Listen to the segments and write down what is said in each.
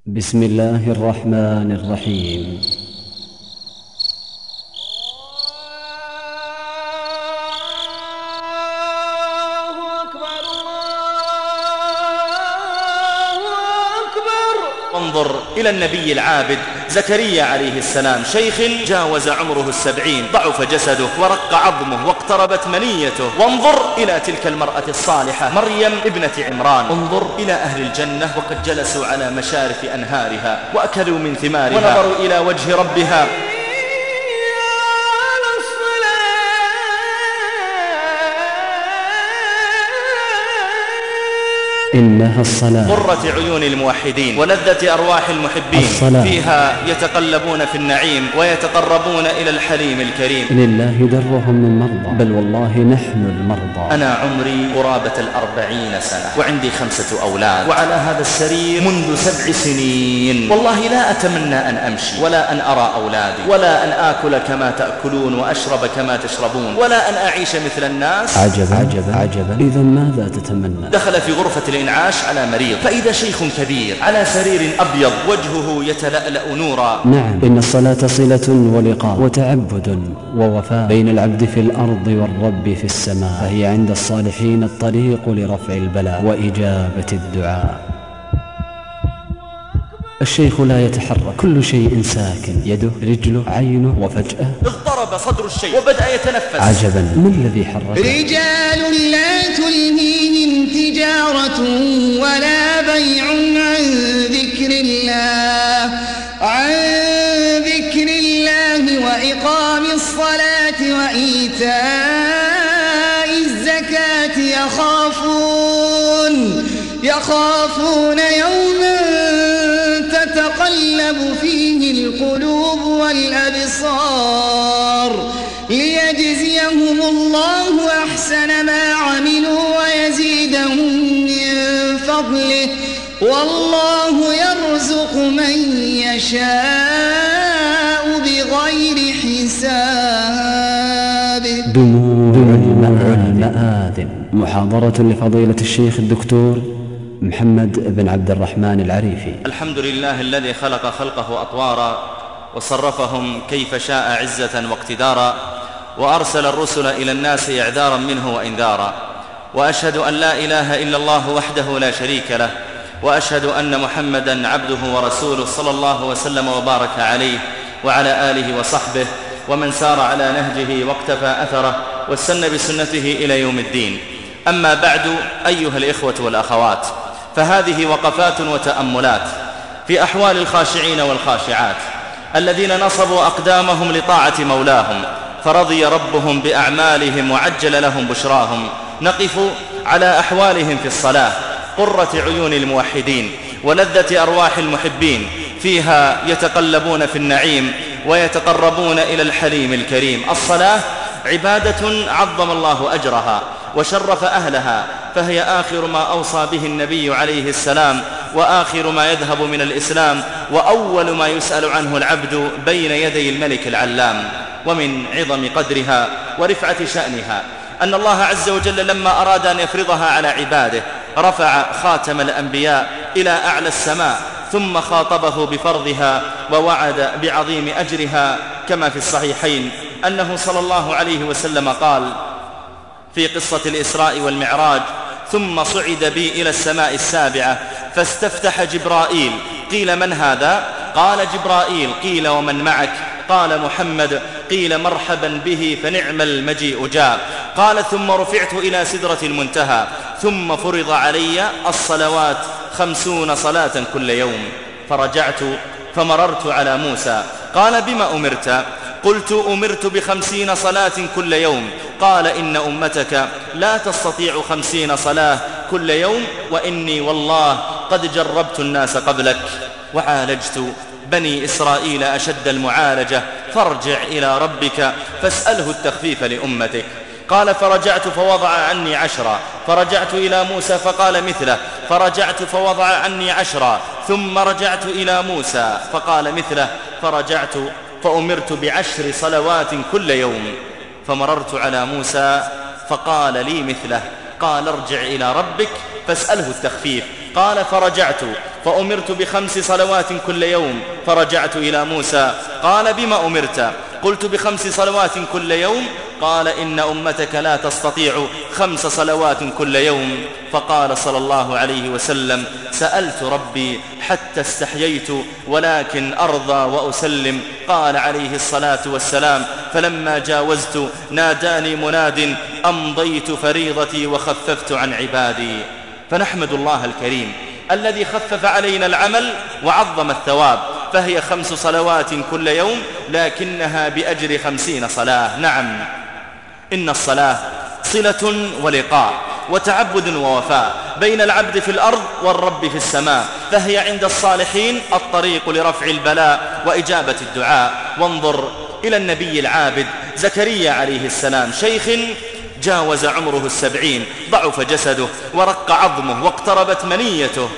بسم الله الرحمن الرحيم. انظر إلى النبي العابد زكريا عليه السلام، شيخ جاوز عمره 70، ضعف جسده ورق عظمه واقتربت منيته. وانظر إلى تلك المرأة الصالحة مريم ابنة عمران. انظر إلى أهل الجنة وقد جلسوا على مشارف أنهارها وأكلوا من ثمارها ونظروا إلى وجه ربها. إنها الصلاة قرة عيون الموحدين ولذة أرواح المحبين. الصلاة فيها يتقلبون في النعيم ويتقربون إلى الحليم الكريم. لله درهم من مرضى، بل والله نحن المرضى. أنا عمري قرابة 40 سنة وعندي 5 أولاد، وعلى هذا السرير منذ 7 سنين. والله لا أتمنى أن أمشي ولا أن أرى أولادي ولا أن آكل كما تأكلون وأشرب كما تشربون ولا أن أعيش مثل الناس. عجبا عجبا عجبا. إذا ماذا تتمنى؟ دخل في غرفة الإنعاش على مريض، فإذا شيخ كبير على سرير أبيض وجهه يتلألأ نورا. نعم، إن الصلاة صلة ولقاء وتعبد ووفاء بين العبد في الأرض والرب في السماء، فهي عند الصالحين الطريق لرفع البلاء وإجابة الدعاء. الشيخ لا يتحرك، كل شيء ساكن، يده رجله عينه، وفجأة اضطرب صدر الشيخ وبدأ يتنفس. عجبا، ما الذي حرك؟ رجال لا تلهيهم تجارة ولا بيع عن ذكر الله وإقام الصلاة وإيتاء الزكاة يخافون يوما تتقلب فيه القلوب والأبصار ليجزيهم الله أحسن ما عملوا ويزيدهم من فضله والله يرزق من يشاء بغير حساب. دموع المآذن. محاضرة لفضيلة الشيخ الدكتور محمد بن عبد الرحمن العريفي. الحمد لله الذي خلق خلقه أطوارا وصرفهم كيف شاء عزة واقتدارا، وأرسل الرسل إلى الناس إعذارا منه وإنذارا. وأشهد أن لا إله إلا الله وحده لا شريك له، وأشهد أن محمدا عبده ورسوله صلى الله وسلم وبارك عليه وعلى آله وصحبه ومن سار على نهجه واقتفى أثره واستنى بسنته إلى يوم الدين. أما بعد، أيها الإخوة والأخوات، فهذه وقفات وتأملات في أحوال الخاشعين والخاشعات الذين نصبوا أقدامهم لطاعة مولاهم فرضي ربهم بأعمالهم وعجل لهم بشراهم. نقف على أحوالهم في الصلاة، قرة عيون الموحدين ولذة أرواح المحبين. فيها يتقلبون في النعيم ويتقربون إلى الحليم الكريم. الصلاة عبادة عظم الله أجرها وشرف أهلها، فهي آخر ما أوصى به النبي عليه السلام، وآخر ما يذهب من الإسلام، وأول ما يسأل عنه العبد بين يدي الملك العلام. ومن عظم قدرها ورفعة شأنها أن الله عز وجل لما أراد أن يفرضها على عباده رفع خاتم الأنبياء إلى أعلى السماء، ثم خاطبه بفرضها ووعد بعظيم أجرها، كما في الصحيحين أنه صلى الله عليه وسلم قال في قصة الإسراء والمعراج: ثم صعد بي إلى السماء السابعة فاستفتح جبرائيل. قيل: من هذا؟ قال: جبرائيل. قيل: ومن معك؟ قال: محمد. قيل: مرحبا به، فنعم المجيء جاء. قال: ثم رفعت إلى سدرة المنتهى، ثم فرض علي الصلوات 50 صلاة كل يوم. فرجعت فمررت على موسى. قال: بما أمرت؟ قلت: أمرت ب50 صلاة كل يوم. قال: إن أمتك لا تستطيع 50 صلاة كل يوم، وإني والله قد جربت الناس قبلك وعالجت بني إسرائيل أشد المعالجة، فارجع إلى ربك فاسأله التخفيف لأمتك. قال: فرجعت فوضع عني 10. فرجعت إلى موسى فقال مثله. فرجعت فوضع عني 10. ثم رجعت إلى موسى فقال مثله. فرجعت فأمرت ب10 صلوات كل يوم. فمررت على موسى فقال لي مثله. قال: ارجع إلى ربك فاسأله التخفيف. قال: فرجعت فأمرت ب5 صلوات كل يوم، فرجعت إلى موسى قال بما أمرت؟ قلت ب5 صلوات كل يوم. قال إن أمتك لا تستطيع 5 صلوات كل يوم. فقال صلى الله عليه وسلم: سألت ربي حتى استحييت، ولكن أرضى وأسلم. قال عليه الصلاة والسلام: فلما جاوزت ناداني مناد: أمضيت فريضتي وخففت عن عبادي. فنحمد الله الكريم الذي خفف علينا العمل وعظم الثواب، فهي 5 صلوات كل يوم، لكنها بأجر 50 صلاة. نعم، إن الصلاة صلة ولقاء وتعبد ووفاء بين العبد في الأرض والرب في السماء، فهي عند الصالحين الطريق لرفع البلاء وإجابة الدعاء. وانظر إلى النبي العابد زكريا عليه السلام، شيخ جاوز عمره 70، ضعف جسده ورق عظمه واقتربت منيته،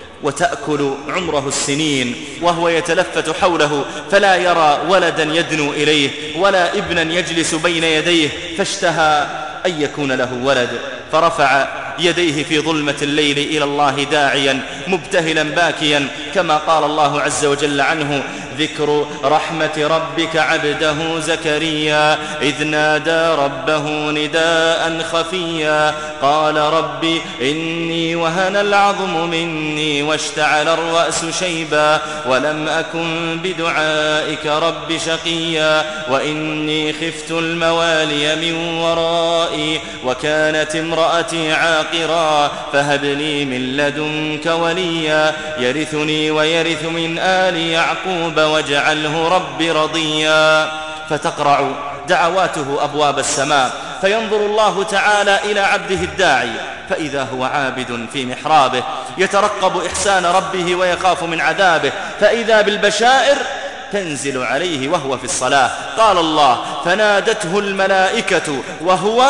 وتأكل عمره السنين وهو يتلفت حوله فلا يرى ولدا يدنو إليه ولا ابنا يجلس بين يديه، فاشتهى أن يكون له ولد، فرفع يديه في ظلمة الليل إلى الله داعيا مبتهلا باكيا، كما قال الله عز وجل عنه: ذكر رحمة ربك عبده زكريا إذ نادى ربه نداء خفيا قال رب إني وهن العظم مني واشتعل الرأس شيبا ولم أكن بدعائك رب شقيا وإني خفت الموالي من ورائي وكانت امرأتي عاقرا فهب لي من لدنك وليا يرثني ويرث من آل يعقوب واجعله رب رضيا. فتقرع دعواته أبواب السماء، فينظر الله تعالى إلى عبده الداعي، فإذا هو عابد في محرابه يترقب إحسان ربه ويخاف من عذابه، فإذا بالبشائر تنزل عليه وهو في الصلاة. قال الله: فنادته الملائكة وهو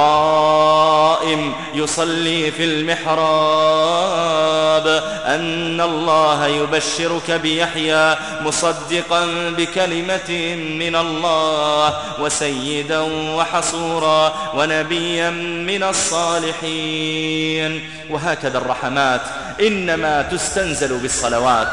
قائم يصلي في المحراب أن الله يبشرك بيحيى مصدقا بكلمة من الله وسيدا وحصورا ونبيا من الصالحين. وهكذا الرحمات إنما تستنزل بالصلوات.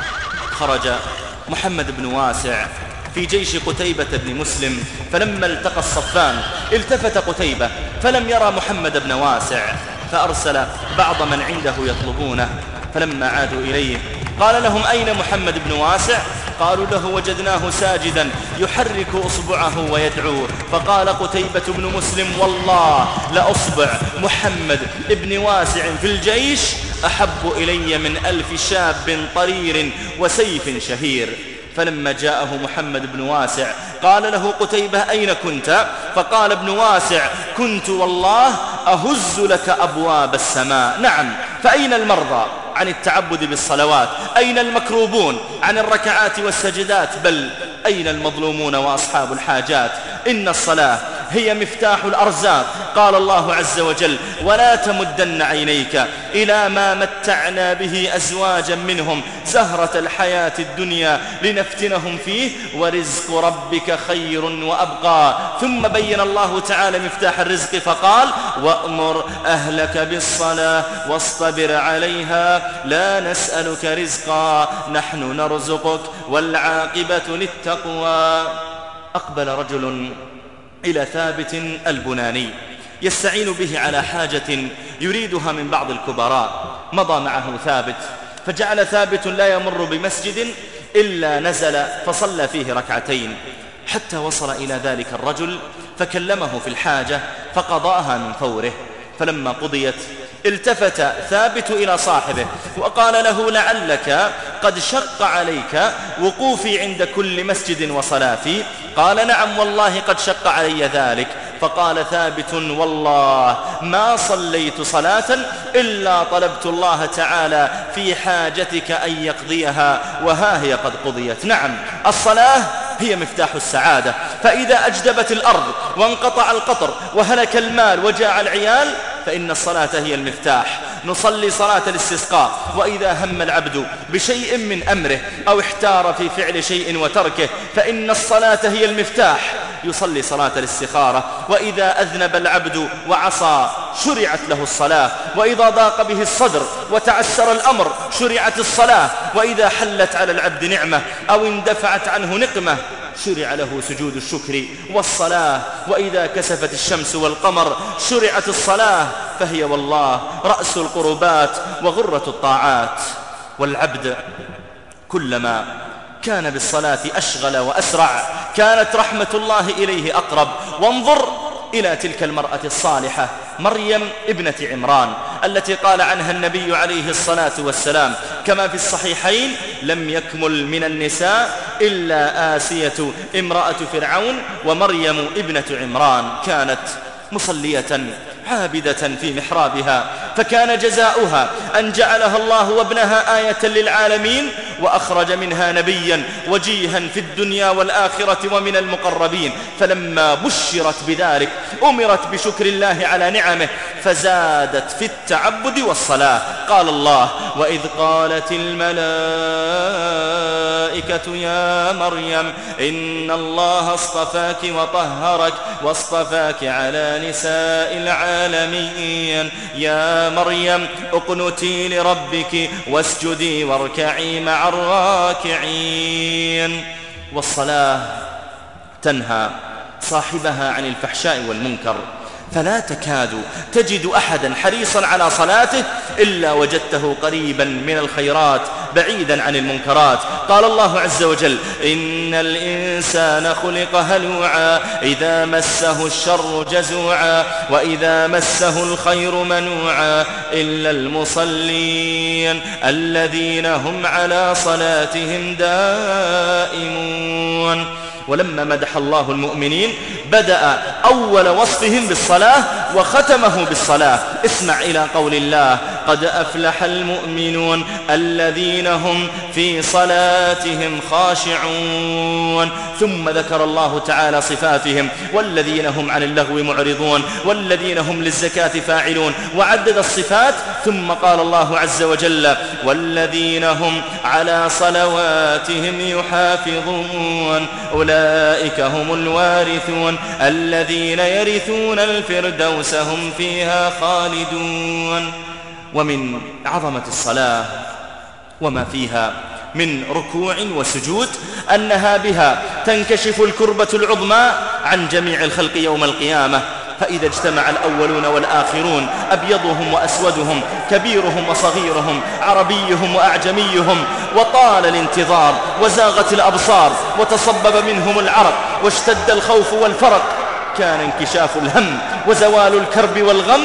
خرج محمد بن واسع في جيش قتيبة بن مسلم، فلما التقى الصفان التفت قتيبة فلم يرى محمد بن واسع، فأرسل بعض من عنده يطلبونه، فلما عادوا إليه قال لهم: أين محمد بن واسع؟ قالوا له: وجدناه ساجدا يحرك أصبعه ويدعو. فقال قتيبة بن مسلم: والله لأصبع محمد بن واسع في الجيش أحب إلي من 1000 شاب طرير وسيف شهير. فلما جاءه محمد بن واسع قال له قتيبة: أين كنت؟ فقال ابن واسع: كنت والله أهز لك أبواب السماء. نعم، فأين المرضى عن التعبد بالصلوات؟ أين المكروبون عن الركعات والسجدات؟ بل أين المظلومون وأصحاب الحاجات؟ إن الصلاة هي مفتاح الأرزاق. قال الله عز وجل: ولا تمدن عينيك إلى ما متعنا به أزواجا منهم زهرة الحياة الدنيا لنفتنهم فيه ورزق ربك خير وأبقى. ثم بين الله تعالى مفتاح الرزق فقال: وأمر أهلك بالصلاة واصطبر عليها لا نسألك رزقا نحن نرزقك والعاقبة للتقوى. أقبل رجل إلى ثابت البناني يستعين به على حاجة يريدها من بعض الكبراء، مضى معه ثابت، فجعل ثابت لا يمر بمسجد إلا نزل فصلى فيه ركعتين حتى وصل إلى ذلك الرجل فكلمه في الحاجة فقضاها من فوره. فلما قضيت التفت ثابت إلى صاحبه وقال له: لعلك قد شق عليك وقوفي عند كل مسجد وصلاتي؟ قال: نعم والله قد شق علي ذلك. فقال ثابت: والله ما صليت صلاة إلا طلبت الله تعالى في حاجتك أن يقضيها وها هي قد قضيت. نعم، الصلاة هي مفتاح السعادة، فإذا أجدبت الأرض وانقطع القطر وهلك المال وجاع العيال فإن الصلاة هي المفتاح. نصلي صلاة الاستسقاء، وإذا هم العبد بشيء من أمره أو احتار في فعل شيء وتركه فإن الصلاة هي المفتاح. يصلي صلاة الاستخارة، وإذا أذنب العبد وعصى شرعت له الصلاة، وإذا ضاق به الصدر وتعسر الأمر شرعت الصلاة، وإذا حلت على العبد نعمة أو اندفعت عنه نقمة شرع له سجود الشكر والصلاة، وإذا كسفت الشمس والقمر شرعت الصلاة، فهي والله رأس القربات وغرة الطاعات. والعبد كلما كان بالصلاة أشغل وأسرع كانت رحمة الله إليه أقرب. وانظر إلى تلك المرأة الصالحة مريم ابنة عمران التي قال عنها النبي عليه الصلاة والسلام كما في الصحيحين: لم يكمل من النساء إلا آسية امرأة فرعون ومريم ابنة عمران. كانت مصلية عابدة في محرابها، فكان جزاؤها أن جعلها الله وابنها آية للعالمين، وأخرج منها نبيا وجيها في الدنيا والآخرة ومن المقربين. فلما بشرت بذلك أمرت بشكر الله على نعمه فزادت في التعبد والصلاة. قال الله: وإذ قالت الملائكة يا مريم إن الله اصطفاك وطهرك واصطفاك على نساء العالمين، يا مريم اقنتي لربك واسجدي واركعي مع الراكعين. والصلاة تنهى صاحبها عن الفحشاء والمنكر، فلا تكاد تجد أحدا حريصا على صلاته إلا وجدته قريبا من الخيرات بعيدا عن المنكرات. قال الله عز وجل: إن الإنسان خلق هلوعا إذا مسه الشر جزوعا وإذا مسه الخير منوعا إلا المصلين الذين هم على صلاتهم دائمون. ولما مدح الله المؤمنين بدأ أول وصفهم بالصلاة وختمه بالصلاة. اسمع إلى قول الله: قد أفلح المؤمنون الذين هم في صلاتهم خاشعون. ثم ذكر الله تعالى صفاتهم: والذين هم عن اللغو معرضون والذين هم للزكاة فاعلون، وعدد الصفات. ثم قال الله عز وجل: والذين هم على صلواتهم يحافظون أولئك هم الوارثون الذين يرثون الفردوس هم فيها خالدون. ومن عظمة الصلاة وما فيها من ركوع وسجود أنها بها تنكشف الكربة العظمى عن جميع الخلق يوم القيامة. فإذا اجتمع الأولون والآخرون أبيضهم وأسودهم كبيرهم وصغيرهم عربيهم وأعجميهم وطال الانتظار وزاغت الأبصار وتصبب منهم العرق واشتد الخوف والفرق، كان انكشاف الهم وزوال الكرب والغم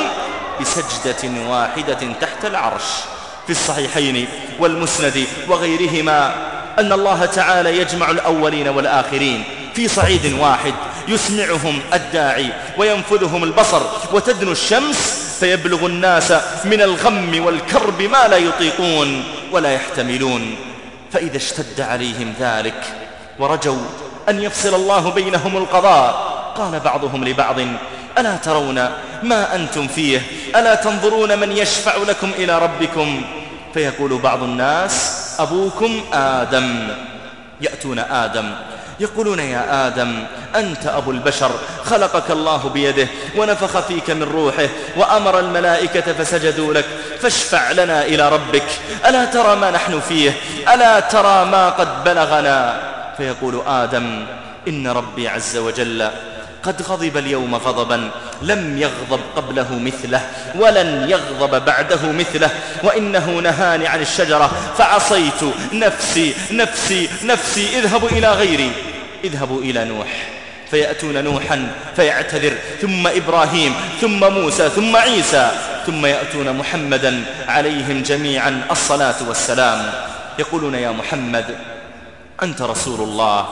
بسجدة واحدة تحت العرش. في الصحيحين والمسند وغيرهما أن الله تعالى يجمع الأولين والآخرين في صعيد واحد، يسمعهم الداعي وينفذهم البصر وتدنو الشمس، فيبلغ الناس من الغم والكرب ما لا يطيقون ولا يحتملون. فإذا اشتد عليهم ذلك ورجوا أن يفصل الله بينهم القضاء، قال بعضهم لبعض: ألا ترون ما أنتم فيه؟ ألا تنظرون من يشفع لكم إلى ربكم؟ فيقول بعض الناس: أبوكم آدم. يأتون آدم يقولون: يا آدم أنت أبو البشر، خلقك الله بيده ونفخ فيك من روحه وأمر الملائكة فسجدوا لك، فاشفع لنا إلى ربك، ألا ترى ما نحن فيه؟ ألا ترى ما قد بلغنا؟ فيقول آدم: إن ربي عز وجل قد غضب اليوم غضبا لم يغضب قبله مثله ولن يغضب بعده مثله، وإنه نهاني عن الشجرة فعصيت، نفسي نفسي نفسي، اذهبوا إلى غيري، اذهبوا إلى نوح. فيأتون نوحا فيعتذر، ثم إبراهيم، ثم موسى، ثم عيسى، ثم يأتون محمدا عليهم جميعا الصلاة والسلام. يقولون: يا محمد أنت رسول الله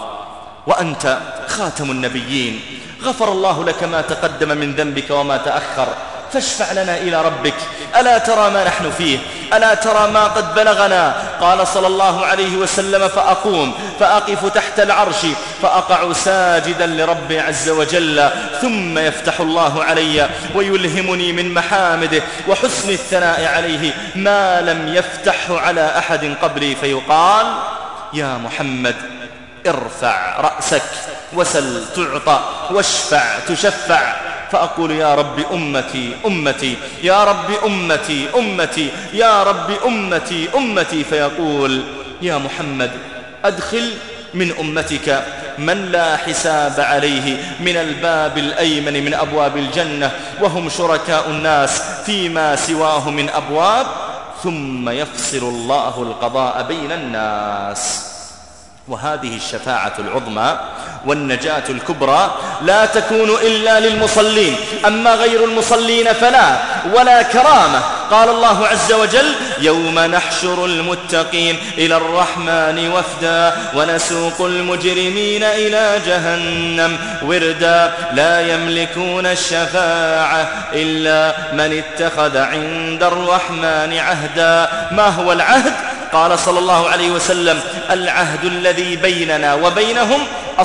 وأنت خاتم النبيين، غفر الله لك ما تقدم من ذنبك وما تأخر، فاشفع لنا إلى ربك، ألا ترى ما نحن فيه؟ ألا ترى ما قد بلغنا؟ قال صلى الله عليه وسلم: فأقوم فأقف تحت العرش فأقع ساجدا لربي عز وجل، ثم يفتح الله علي ويلهمني من محامده وحسن الثناء عليه ما لم يفتحه على أحد قبلي، فيقال: يا محمد ارفع رأسك وسل تعطى واشفع تشفع. فأقول يا رب أمتي أمتي، يا رب أمتي أمتي، يا رب أمتي أمتي، فيقول يا محمد أدخل من أمتك من لا حساب عليه من الباب الأيمن من أبواب الجنة، وهم شركاء الناس فيما سواه من أبواب، ثم يفصل الله القضاء بين الناس. وهذه الشفاعة العظمى والنجاة الكبرى لا تكون إلا للمصلين، أما غير المصلين فلا ولا كرامة. قال الله عز وجل يوم نحشر المتقين إلى الرحمن وفدا ونسوق المجرمين إلى جهنم وردا لا يملكون الشفاعة إلا من اتخذ عند الرحمن عهدا. ما هو العهد؟ قال صلى الله عليه وسلم العهد الذي بيننا وبينهم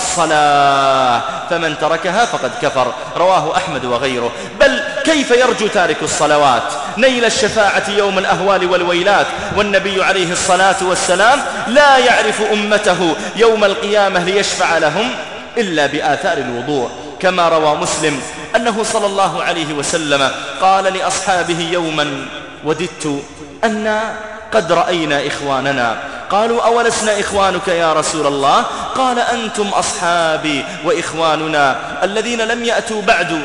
الصلاة، فمن تركها فقد كفر. رواه أحمد وغيره. بل كيف يرجو تارك الصلوات نيل الشفاعة يوم الأهوال والويلات، والنبي عليه الصلاة والسلام لا يعرف أمته يوم القيامة ليشفع لهم إلا بآثار الوضوء، كما روى مسلم أنه صلى الله عليه وسلم قال لأصحابه يوما وددت أن قد رأينا إخواننا. قالوا أولسنا إخوانك يا رسول الله؟ قال أنتم أصحابي وإخواننا الذين لم يأتوا بعد.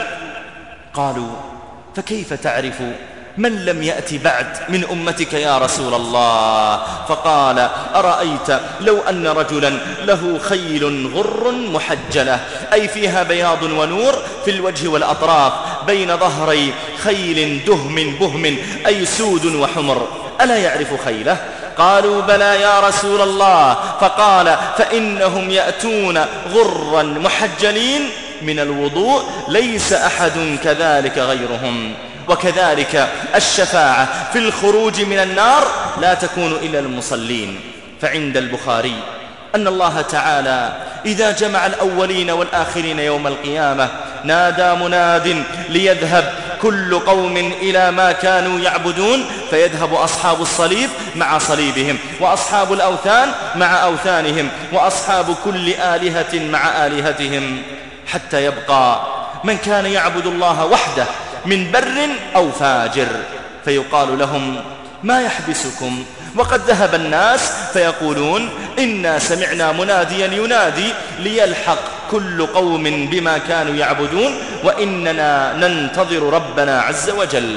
قالوا فكيف تعرف من لم يأتي بعد من أمتك يا رسول الله؟ فقال أرأيت لو أن رجلا له خيل غر محجلة، أي فيها بياض ونور في الوجه والأطراف، بين ظهري خيل دهم بهم، أي سود وحمر، ألا يعرف خيله؟ قالوا بلى يا رسول الله. فقال فإنهم يأتون غرا محجلين من الوضوء، ليس أحد كذلك غيرهم. وكذلك الشفاعة في الخروج من النار لا تكون إلا المصلين. فعند البخاري أن الله تعالى إذا جمع الأولين والآخرين يوم القيامة نادى مناد ليذهب كل قوم إلى ما كانوا يعبدون، فيذهب أصحاب الصليب مع صليبهم، وأصحاب الأوثان مع أوثانهم، وأصحاب كل آلهة مع آلهتهم، حتى يبقى من كان يعبد الله وحده من بر أو فاجر، فيقال لهم ما يحبسكم وقد ذهب الناس؟ فيقولون إنا سمعنا مناديا ينادي ليلحق كل قوم بما كانوا يعبدون وإننا ننتظر ربنا عز وجل.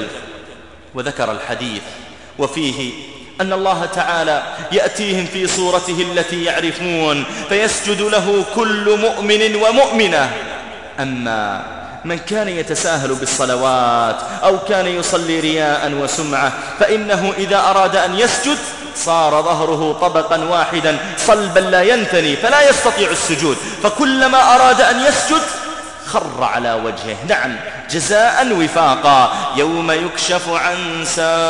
وذكر الحديث وفيه أن الله تعالى يأتيهم في صورته التي يعرفون فيسجد له كل مؤمن ومؤمنة. أما من كان يتساهل بالصلوات أو كان يصلي رياء وسمعة فإنه إذا أراد أن يسجد صار ظهره طبقا واحدا صلبا لا ينثني فلا يستطيع السجود، فكلما أراد أن يسجد خر على وجهه. نعم، جزاء وفاقا. يوم يكشف عن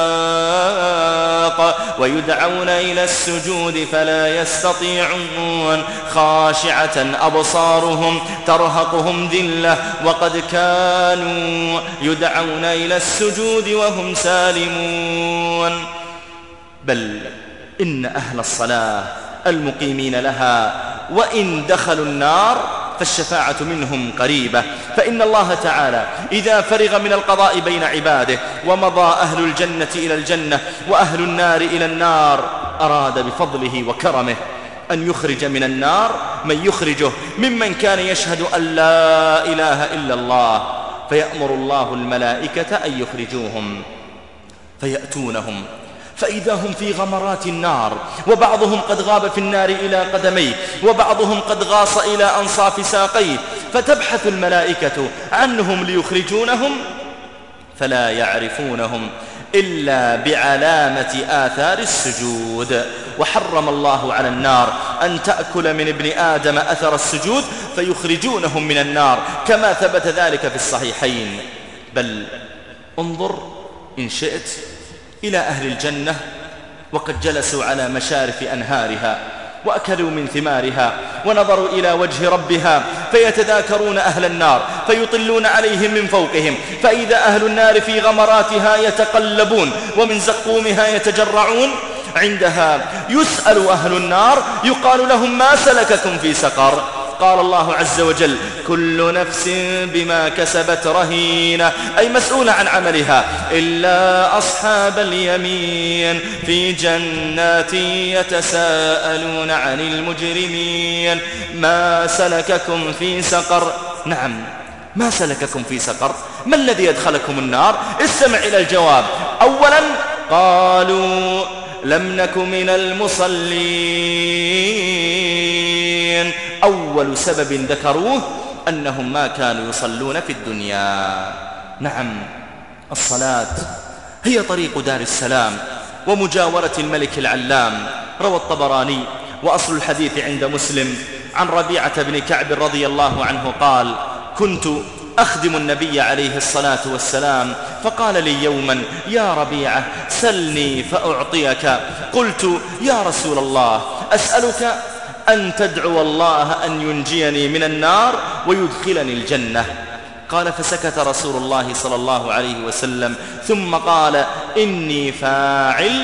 ساق ويدعون إلى السجود فلا يستطيعون، خاشعة أبصارهم ترهقهم ذلة وقد كانوا يدعون إلى السجود وهم سالمون. بل إن أهل الصلاة المقيمين لها وإن دخلوا النار فالشفاعة منهم قريبة، فإن الله تعالى إذا فرغ من القضاء بين عباده ومضى أهل الجنة إلى الجنة وأهل النار إلى النار أراد بفضله وكرمه أن يخرج من النار من يخرجه ممن كان يشهد أن لا إله إلا الله، فيأمر الله الملائكة أن يخرجوهم، فيأتونهم فإذا هم في غمرات النار، وبعضهم قد غاب في النار إلى قدميه، وبعضهم قد غاص إلى أنصاف ساقيه، فتبحث الملائكة عنهم ليخرجونهم فلا يعرفونهم إلا بعلامة آثار السجود. وحرم الله على النار أن تأكل من ابن آدم أثر السجود فيخرجونهم من النار، كما ثبت ذلك في الصحيحين. بل انظر إن شئت إلى أهل الجنة وقد جلسوا على مشارف أنهارها وأكلوا من ثمارها ونظروا إلى وجه ربها، فيتذاكرون أهل النار فيطلون عليهم من فوقهم، فإذا أهل النار في غمراتها يتقلبون ومن زقومها يتجرعون. عندها يسأل أهل النار يقال لهم ما سلككم في سقر؟ قال الله عز وجل كل نفس بما كسبت رهينة، أي مسؤولة عن عملها، إلا أصحاب اليمين في جنات يتساءلون عن المجرمين ما سلككم في سقر. نعم، ما سلككم في سقر؟ ما الذي يدخلكم النار؟ استمع إلى الجواب. أولا قالوا لم نك من المصلين. أول سبب ذكروه أنهم ما كانوا يصلون في الدنيا. نعم، الصلاة هي طريق دار السلام ومجاورة الملك العلام. روى الطبراني وأصل الحديث عند مسلم عن ربيعة بن كعب رضي الله عنه قال كنت أخدم النبي عليه الصلاة والسلام، فقال لي يوما يا ربيعة سلني فأعطيك. قلت يا رسول الله أسألك أن تدعو الله أن ينجيني من النار ويدخلني الجنة. قال فسكت رسول الله صلى الله عليه وسلم ثم قال إني فاعل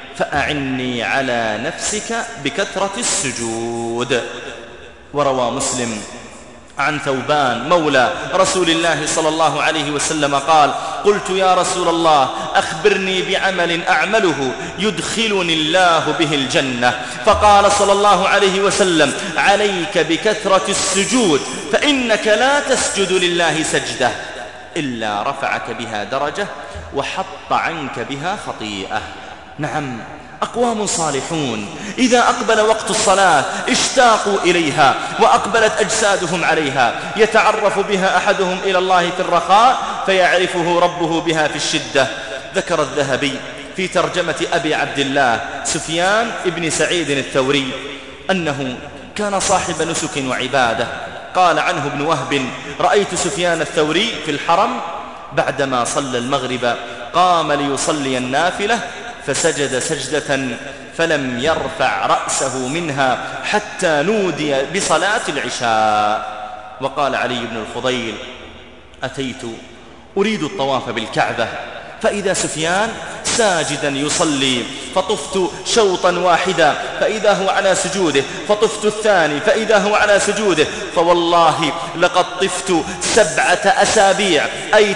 فأعني على نفسك بكثرة السجود. وروى مسلم عن ثوبان مولى رسول الله صلى الله عليه وسلم قال قلت يا رسول الله أخبرني بعمل أعمله يدخلني الله به الجنة. فقال صلى الله عليه وسلم عليك بكثرة السجود، فإنك لا تسجد لله سجدة إلا رفعك بها درجة وحط عنك بها خطيئة. نعم، أقوام صالحون إذا أقبل وقت الصلاة اشتاقوا إليها وأقبلت أجسادهم عليها، يتعرف بها أحدهم إلى الله في الرخاء فيعرفه ربه بها في الشدة. ذكر الذهبي في ترجمة أبي عبد الله سفيان ابن سعيد الثوري أنه كان صاحب نسك وعبادة. قال عنه ابن وهب رأيت سفيان الثوري في الحرم بعدما صلى المغرب قام ليصلي النافلة فسجد سجدة فلم يرفع رأسه منها حتى نودي بصلاة العشاء. وقال علي بن الفضيل أتيت أريد الطواف بالكعبة فإذا سفيان ساجدا يصلي، فطفت شوطا واحدا فإذا هو على سجوده، فطفت الثاني فإذا هو على سجوده، فوالله لقد طفت 7 أسابيع أي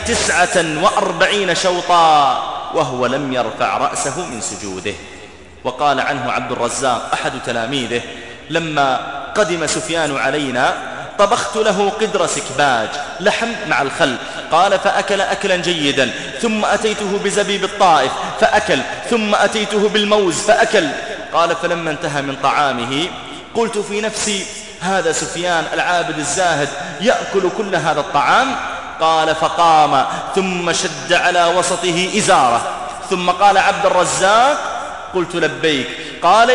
49 شوطا وهو لم يرفع رأسه من سجوده. وقال عنه عبد الرزاق أحد تلاميذه لما قدم سفيان علينا طبخت له قدر سكباج لحم مع الخل، قال فأكل أكلا جيدا، ثم أتيته بزبيب الطائف فأكل، ثم أتيته بالموز فأكل. قال فلما انتهى من طعامه قلت في نفسي هذا سفيان العابد الزاهد يأكل كل هذا الطعام. قال فقام ثم شد على وسطه إزاره، ثم قال عبد الرزاق قلت لبيك. قال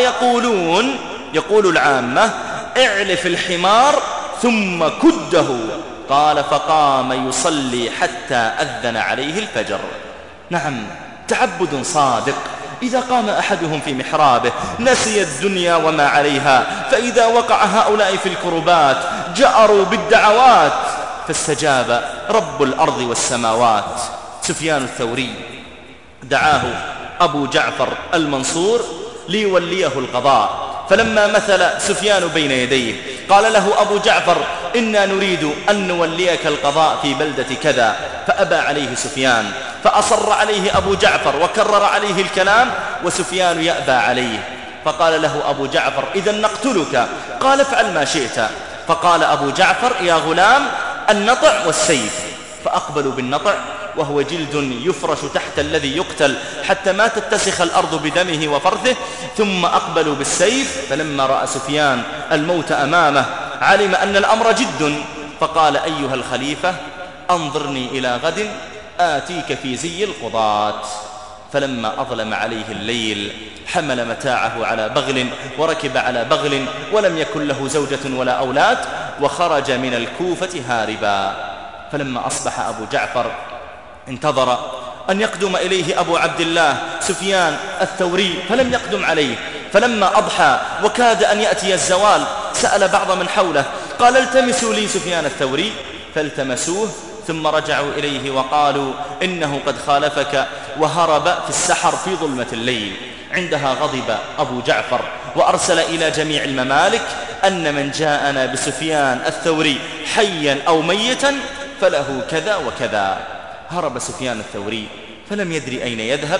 يقول العامة اعلف الحمار ثم كده. قال فقام يصلي حتى أذن عليه الفجر. نعم، تعبد صادق. إذا قام أحدهم في محرابه نسي الدنيا وما عليها، فإذا وقع هؤلاء في الكربات جأروا بالدعوات فاستجاب رب الأرض والسماوات. سفيان الثوري دعاه أبو جعفر المنصور ليوليه القضاء، فلما مثل سفيان بين يديه قال له أبو جعفر إنا نريد أن نوليك القضاء في بلدة كذا، فأبى عليه سفيان، فأصر عليه أبو جعفر وكرر عليه الكلام وسفيان يأبى عليه. فقال له أبو جعفر إذا نقتلك. قال افعل ما شئت. فقال أبو جعفر يا غلام النطع والسيف، فأقبلوا بالنطع وهو جلد يفرش تحت الذي يقتل حتى ما تتسخ الأرض بدمه وفرثه، ثم أقبلوا بالسيف. فلما رأى سفيان الموت أمامه علم أن الأمر جد، فقال أيها الخليفة أنظرني إلى غد آتيك في زي القضاة. فلما أظلم عليه الليل حمل متاعه على بغل وركب على بغل ولم يكن له زوجة ولا أولاد، وخرج من الكوفة هاربا. فلما أصبح أبو جعفر انتظر أن يقدم إليه أبو عبد الله سفيان الثوري فلم يقدم عليه. فلما أضحى وكاد أن يأتي الزوال سأل بعض من حوله قال التمسوا لي سفيان الثوري، فالتمسوه ثم رجعوا إليه وقالوا إنه قد خالفك وهرب في السحر في ظلمة الليل. عندها غضب أبو جعفر وأرسل إلى جميع الممالك أن من جاءنا بسفيان الثوري حيا أو ميتا فله كذا وكذا. هرب سفيان الثوري فلم يدري أين يذهب،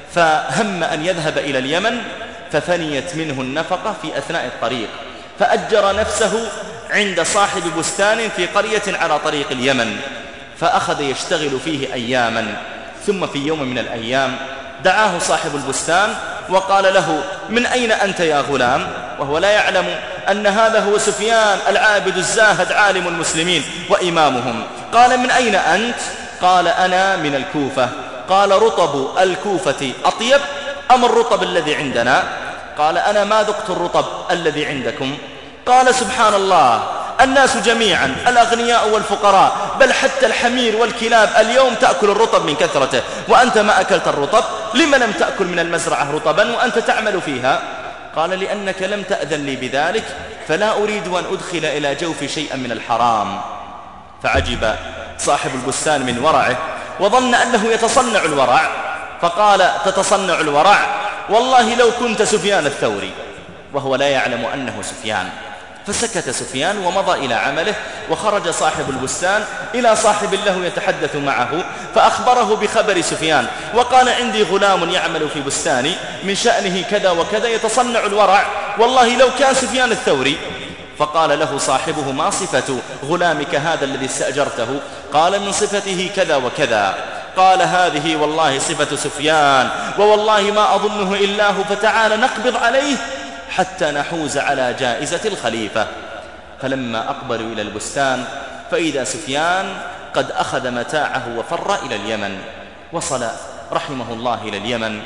فهم أن يذهب إلى اليمن، ففنيت منه النفقة في أثناء الطريق، فأجر نفسه عند صاحب بستان في قرية على طريق اليمن، فأخذ يشتغل فيه أياما. ثم في يوم من الأيام دعاه صاحب البستان وقال له: من أين أنت يا غلام؟ وهو لا يعلم أن هذا هو سفيان العابد الزاهد عالم المسلمين وإمامهم. قال: من أين أنت؟ قال: أنا من الكوفة. قال: رطب الكوفة أطيب أم الرطب الذي عندنا؟ قال: أنا ما ذقت الرطب الذي عندكم. قال: سبحان الله، الناس جميعا الأغنياء والفقراء، بل حتى الحمير والكلاب اليوم تأكل الرطب من كثرته، وأنت ما أكلت الرطب. لم لم تأكل من المزرعة رطبا وأنت تعمل فيها؟ قال: لأنك لم تأذن لي بذلك، فلا أريد أن أدخل إلى جوفي شيئا من الحرام. فعجب صاحب البستان من ورعه، وظن أنه يتصنع الورع، فقال: تتصنع الورع؟ والله لو كنت سفيان الثوري، وهو لا يعلم أنه سفيان. فسكت سفيان ومضى إلى عمله. وخرج صاحب البستان إلى صاحب له يتحدث معه، فأخبره بخبر سفيان، وقال: عندي غلام يعمل في بستاني من شأنه كذا وكذا يتصنع الورع، والله لو كان سفيان الثوري. فقال له صاحبه: ما صفة غلامك هذا الذي استأجرته؟ قال: من صفته كذا وكذا. قال: هذه والله صفة سفيان، ووالله ما أظنه إلا هو، فتعال نقبض عليه حتى نحوز على جائزة الخليفة. فلما أقبلوا إلى البستان فإذا سفيان قد أخذ متاعه وفر إلى اليمن. وصل رحمه الله إلى اليمن،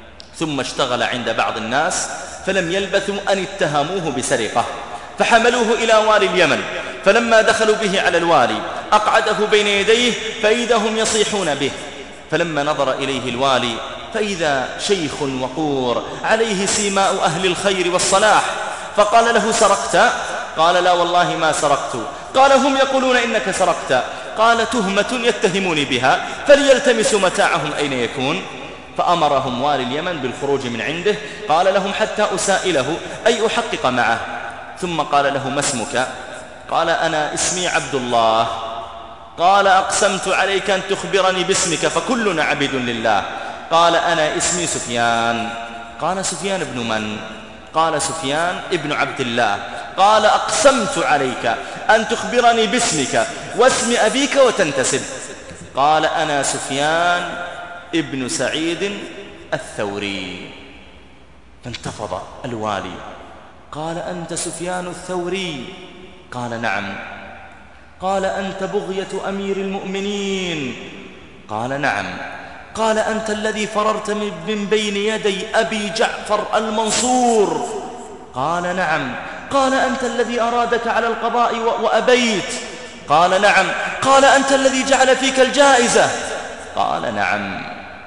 ثم اشتغل عند بعض الناس، فلم يلبثوا أن اتهموه بسرقة، فحملوه إلى والي اليمن. فلما دخلوا به على الوالي أقعده بين يديه، فإذا هم يصيحون به. فلما نظر إليه الوالي فإذا شيخ وقور عليه سيماء أهل الخير والصلاح، فقال له: سرقت؟ قال: لا والله ما سرقت. قال: هم يقولون إنك سرقت. قال: تهمة يتهموني بها، فليلتمسوا متاعهم أين يكون. فأمرهم والي اليمن بالخروج من عنده. قال لهم: حتى أسائله أي أحقق معه. ثم قال له: ما اسمك؟ قال: أنا اسمي عبد الله. قال: أقسمت عليك أن تخبرني باسمك، فكلنا عبيد لله. قال: أنا اسمي سفيان. قال: سفيان ابن من؟ قال: سفيان ابن عبد الله. قال: أقسمت عليك أن تخبرني باسمك واسم أبيك وتنتسب. قال: أنا سفيان ابن سعيد الثوري. فانتفض الوالي. قال: أنت سفيان الثوري؟ قال: نعم. قال: أنت بغية أمير المؤمنين؟ قال: نعم. قال: أنت الذي فررت من بين يدي أبي جعفر المنصور؟ قال: نعم. قال: أنت الذي أرادك على القضاء وأبيت؟ قال: نعم. قال: أنت الذي جعل فيك الجائزة؟ قال: نعم.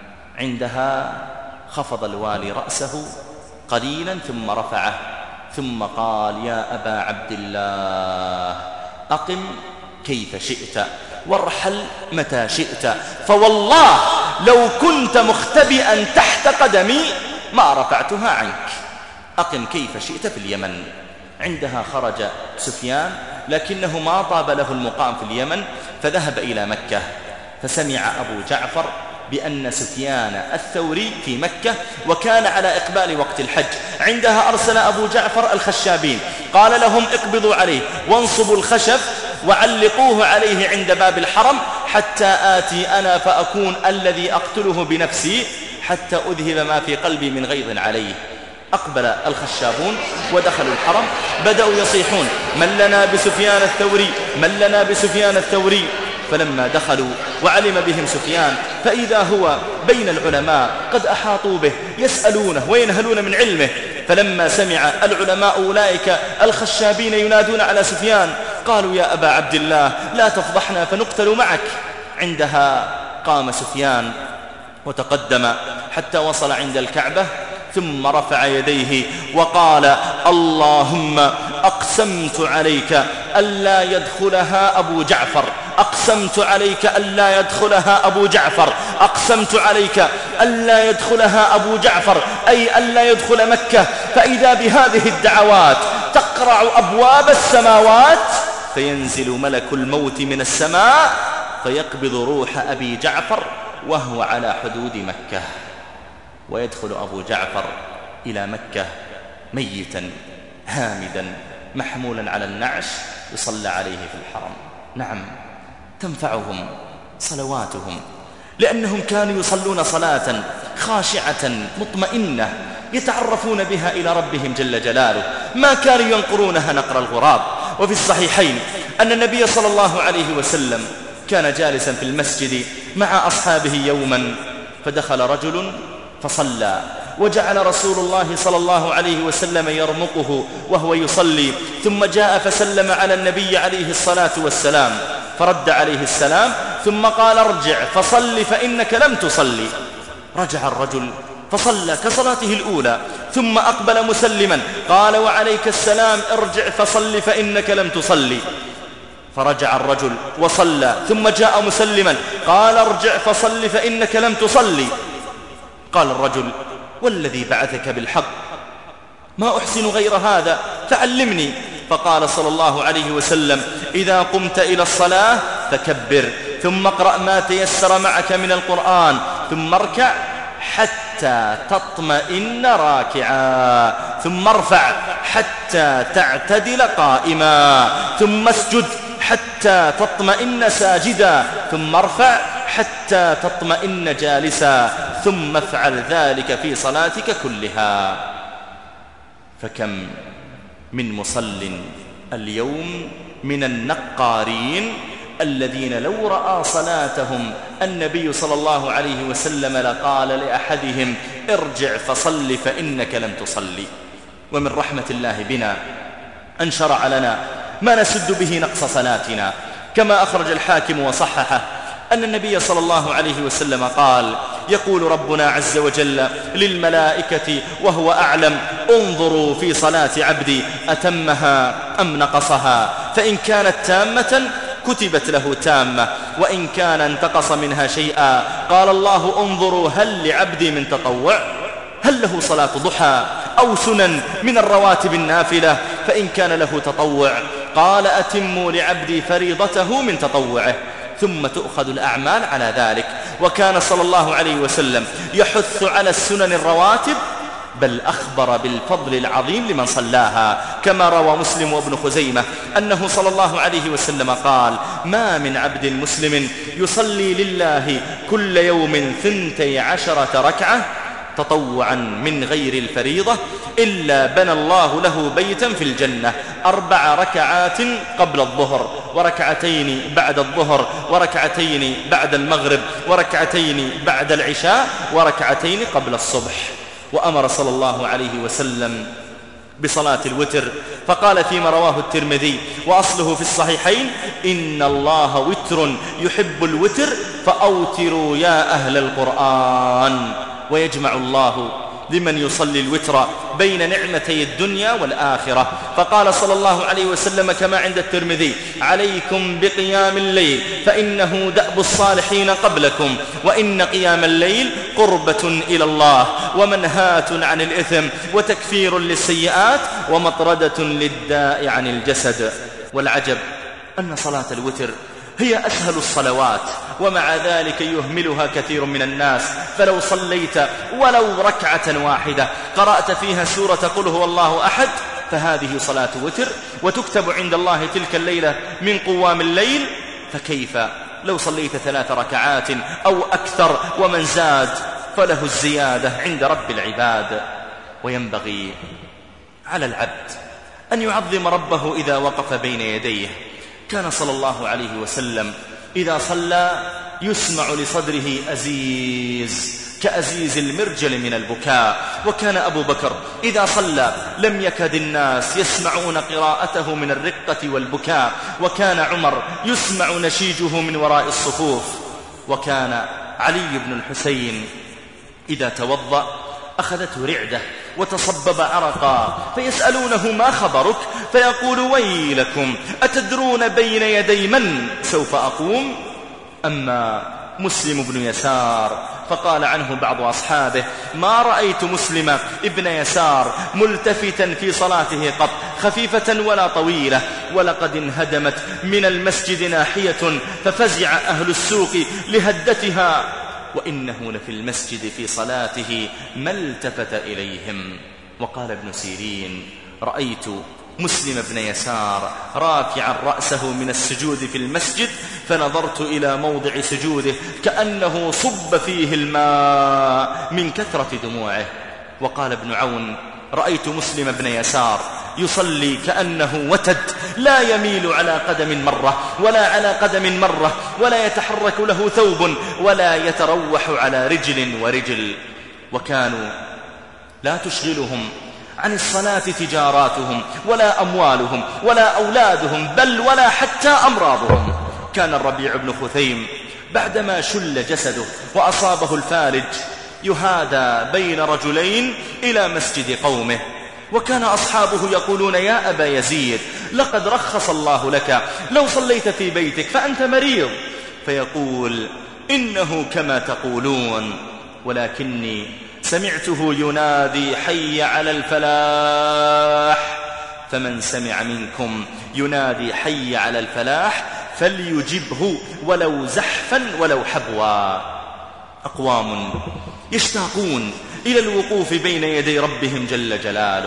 عندها خفض الوالي رأسه قليلا ثم رفعه، ثم قال: يا أبا عبد الله، أقم كيف شئت وارحل متى شئت، فوالله لو كنت مختبئا تحت قدمي ما رفعتها عنك. أقم كيف شئت في اليمن. عندها خرج سفيان، لكنه ما طاب له المقام في اليمن، فذهب إلى مكة. فسمع أبو جعفر بأن سفيان الثوري في مكة، وكان على إقبال وقت الحج. عندها أرسل أبو جعفر الخشابين، قال لهم: اقبضوا عليه وانصبوا الخشب وعلقوه عليه عند باب الحرم، حتى آتي أنا فأكون الذي أقتله بنفسي، حتى أذهب ما في قلبي من غيظ عليه. أقبل الخشابون ودخلوا الحرم، بدأوا يصيحون: من لنا بسفيان الثوري، من لنا بسفيان الثوري. فلما دخلوا وعلم بهم سفيان، فإذا هو بين العلماء قد أحاطوا به يسألونه وينهلون من علمه. فلما سمع العلماء أولئك الخشابين ينادون على سفيان، قالوا: يا أبا عبد الله، لا تفضحنا فنقتل معك. عندها قام سفيان وتقدم حتى وصل عند الكعبة، ثم رفع يديه وقال: اللهم أقسمت عليك ألا يدخلها أبو جعفر، أقسمت عليك ألا يدخلها أبو جعفر، أقسمت عليك ألا يدخلها أبو جعفر، أي ألا يدخل مكة. فإذا بهذه الدعوات تقرع أبواب السماوات فينزل ملك الموت من السماء فيقبض روح أبي جعفر وهو على حدود مكة، ويدخل أبو جعفر إلى مكة ميتا هامدا محمولا على النعش يصلى عليه في الحرم. نعم، تنفعهم صلواتهم، لأنهم كانوا يصلون صلاة خاشعة مطمئنة يتعرفون بها إلى ربهم جل جلاله، ما كانوا ينقرونها نقر الغراب. وفي الصحيحين أن النبي صلى الله عليه وسلم كان جالسا في المسجد مع أصحابه يوما، فدخل رجل فصلى، وجعل رسول الله صلى الله عليه وسلم يرمقه وهو يصلي، ثم جاء فسلم على النبي عليه الصلاة والسلام فرد عليه السلام، ثم قال ارجع فصل فإنك لم تصلي. رجع الرجل فصلى كصلاته الأولى، ثم أقبل مسلما قال وعليك السلام ارجع فصل فإنك لم تصلي. فرجع الرجل وصلى، ثم جاء مسلما قال ارجع فصل فإنك لم تصلي. قال الرجل والذي بعثك بالحق ما أحسن غير هذا فعلمني. فقال صلى الله عليه وسلم إذا قمت إلى الصلاة فكبر، ثم اقرأ ما تيسر معك من القرآن، ثم اركع حتى تطمئن راكعا، ثم ارفع حتى تعتدل قائما، ثم اسجد حتى تطمئن ساجدا، ثم ارفع حتى تطمئن جالسا، ثم افعل ذلك في صلاتك كلها. فكم من مصل اليوم من النقارين الذين لو رأى صلاتهم النبي صلى الله عليه وسلم لقال لأحدهم ارجع فصل فإنك لم تصلي. ومن رحمة الله بنا أن شرع لنا ما نسد به نقص صلاتنا، كما أخرج الحاكم وصححه أن النبي صلى الله عليه وسلم قال يقول ربنا عز وجل للملائكة وهو أعلم انظروا في صلاة عبدي أتمها أم نقصها، فإن كانت تامة كتبت له تامة، وإن كان انتقص منها شيئا قال الله انظروا هل لعبدي من تطوع، هل له صلاة ضحى أو سنن من الرواتب النافلة، فإن كان له تطوع قال أتموا لعبدي فريضته من تطوعه، ثم تؤخذ الأعمال على ذلك. وكان صلى الله عليه وسلم يحث على السنن الرواتب، بل أخبر بالفضل العظيم لمن صلاها، كما روى مسلم وابن خزيمة أنه صلى الله عليه وسلم قال ما من عبد مسلم يصلي لله كل يوم 12 ركعة تطوعا من غير الفريضة إلا بنى الله له بيتا في الجنة 4 ركعات قبل الظهر، وركعتين بعد الظهر، وركعتين بعد المغرب، وركعتين بعد العشاء، وركعتين قبل الصبح. وأمر صلى الله عليه وسلم بصلاة الوتر، فقال فيما رواه الترمذي وأصله في الصحيحين إن الله وتر يحب الوتر فأوتروا يا أهل القرآن. ويجمع الله لمن يصلي الوتر بين نعمتي الدنيا والآخرة، فقال صلى الله عليه وسلم كما عند الترمذي عليكم بقيام الليل فإنه دأب الصالحين قبلكم، وإن قيام الليل قربة إلى الله ومنهاة عن الإثم وتكفير للسيئات ومطردة للداء عن الجسد. والعجب أن صلاة الوتر هي أسهل الصلوات، ومع ذلك يهملها كثير من الناس. فلو صليت ولو ركعة واحدة قرأت فيها سورة قل هو الله أحد فهذه صلاة وتر، وتكتب عند الله تلك الليلة من قوام الليل. فكيف لو صليت 3 ركعات أو أكثر، ومن زاد فله الزيادة عند رب العباد. وينبغي على العبد أن يعظم ربه إذا وقف بين يديه. كان صلى الله عليه وسلم إذا صلى يسمع لصدره أزيز كأزيز المرجل من البكاء. وكان أبو بكر إذا صلى لم يكد الناس يسمعون قراءته من الرقة والبكاء. وكان عمر يسمع نشيجه من وراء الصفوف. وكان علي بن الحسين إذا توضأ أخذته رعدة وتصبب عرقا، فيسألونه ما خبرك؟ فيقول ويلكم أتدرون بين يدي من سوف أقوم؟ أما مسلم بن يسار فقال عنه بعض أصحابه ما رأيت مسلم ابن يسار ملتفتا في صلاته قط خفيفة ولا طويلة، ولقد انهدمت من المسجد ناحية ففزع أهل السوق لهدتها، وإنه لفي المسجد في صلاته ما التفت إليهم. وقال ابن سيرين: رأيت مسلم بن يسار رافعا رأسه من السجود في المسجد، فنظرت إلى موضع سجوده كأنه صب فيه الماء من كثرة دموعه. وقال ابن عون: رأيت مسلم بن يسار يصلي كأنه وتد، لا يميل على قدم مرة ولا على قدم مرة، ولا يتحرك له ثوب ولا يتروح على رجل ورجل. وكانوا لا تشغلهم عن الصلاة تجاراتهم ولا أموالهم ولا أولادهم، بل ولا حتى أمراضهم. كان الربيع بن خثيم بعدما شل جسده وأصابه الفالج يهادى بين رجلين إلى مسجد قومه، وكان أصحابه يقولون: يا أبا يزيد، لقد رخص الله لك لو صليت في بيتك فأنت مريض. فيقول: إنه كما تقولون، ولكني سمعته ينادي: حي على الفلاح. فمن سمع منكم ينادي حي على الفلاح فليجبه ولو زحفا ولو حبوا. أقوام يشتاقون إلى الوقوف بين يدي ربهم جل جلاله.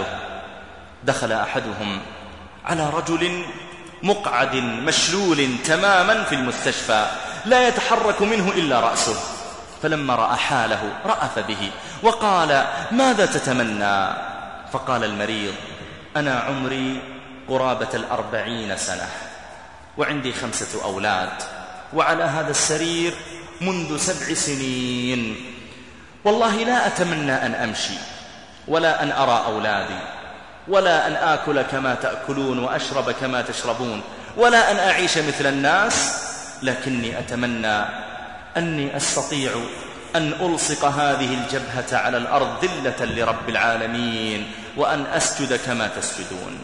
دخل أحدهم على رجل مقعد مشلول تماما في المستشفى، لا يتحرك منه إلا رأسه، فلما رأى حاله رأف به وقال: ماذا تتمنى؟ فقال المريض: أنا عمري قرابة 40 سنة، وعندي 5 أولاد، وعلى هذا السرير منذ 7 سنين، والله لا أتمنى أن أمشي ولا أن أرى أولادي ولا أن آكل كما تأكلون وأشرب كما تشربون ولا أن أعيش مثل الناس، لكني أتمنى أني أستطيع أن ألصق هذه الجبهة على الأرض ذلة لرب العالمين وأن أسجد كما تسجدون.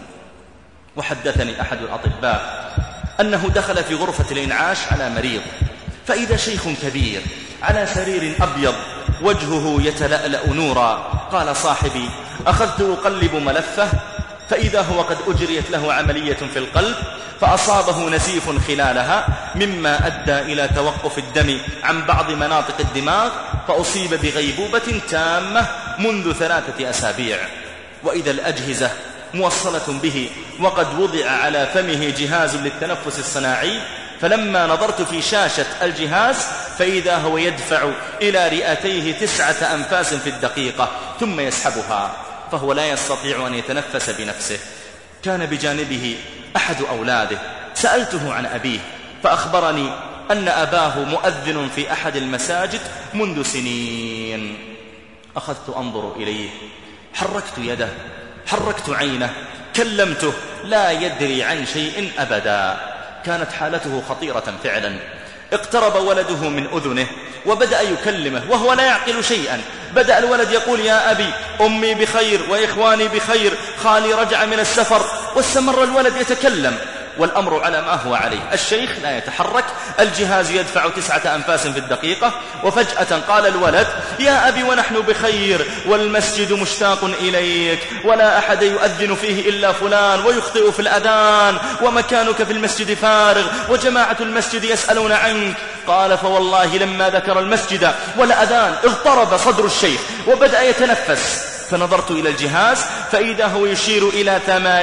وحدثني أحد الأطباء أنه دخل في غرفة الإنعاش على مريض، فإذا شيخ كبير على سرير أبيض وجهه يتلألأ نورا. قال صاحبي: أخذت أقلب ملفه فإذا هو قد أجريت له عملية في القلب، فأصابه نزيف خلالها مما أدى إلى توقف الدم عن بعض مناطق الدماغ، فأصيب بغيبوبة تامة منذ 3 أسابيع. وإذا الأجهزة موصلة به وقد وضع على فمه جهاز للتنفس الصناعي، فلما نظرت في شاشة الجهاز فإذا هو يدفع إلى رئتيه 9 أنفاس في الدقيقة ثم يسحبها، فهو لا يستطيع أن يتنفس بنفسه. كان بجانبه أحد أولاده، سألته عن أبيه فأخبرني أن أباه مؤذن في أحد المساجد منذ سنين. أخذت أنظر إليه، حركت يده، حركت عينه، كلمته، لا يدري عن شيء أبدا. كانت حالته خطيرة فعلا. اقترب ولده من أذنه وبدأ يكلمه وهو لا يعقل شيئا. بدأ الولد يقول: يا أبي، أمي بخير وإخواني بخير، خالي رجع من السفر. واستمر الولد يتكلم والأمر على ما هو عليه. الشيخ لا يتحرك، الجهاز يدفع 9 أنفاس في الدقيقة. وفجأة قال الولد: يا أبي، ونحن بخير والمسجد مشتاق إليك، ولا أحد يؤذن فيه إلا فلان ويخطئ في الأذان، ومكانك في المسجد فارغ، وجماعة المسجد يسألون عنك. قال: فوالله لما ذكر المسجد والأذان اغترب صدر الشيخ وبدأ يتنفس، فنظرت إلى الجهاز فإذا هو يشير إلى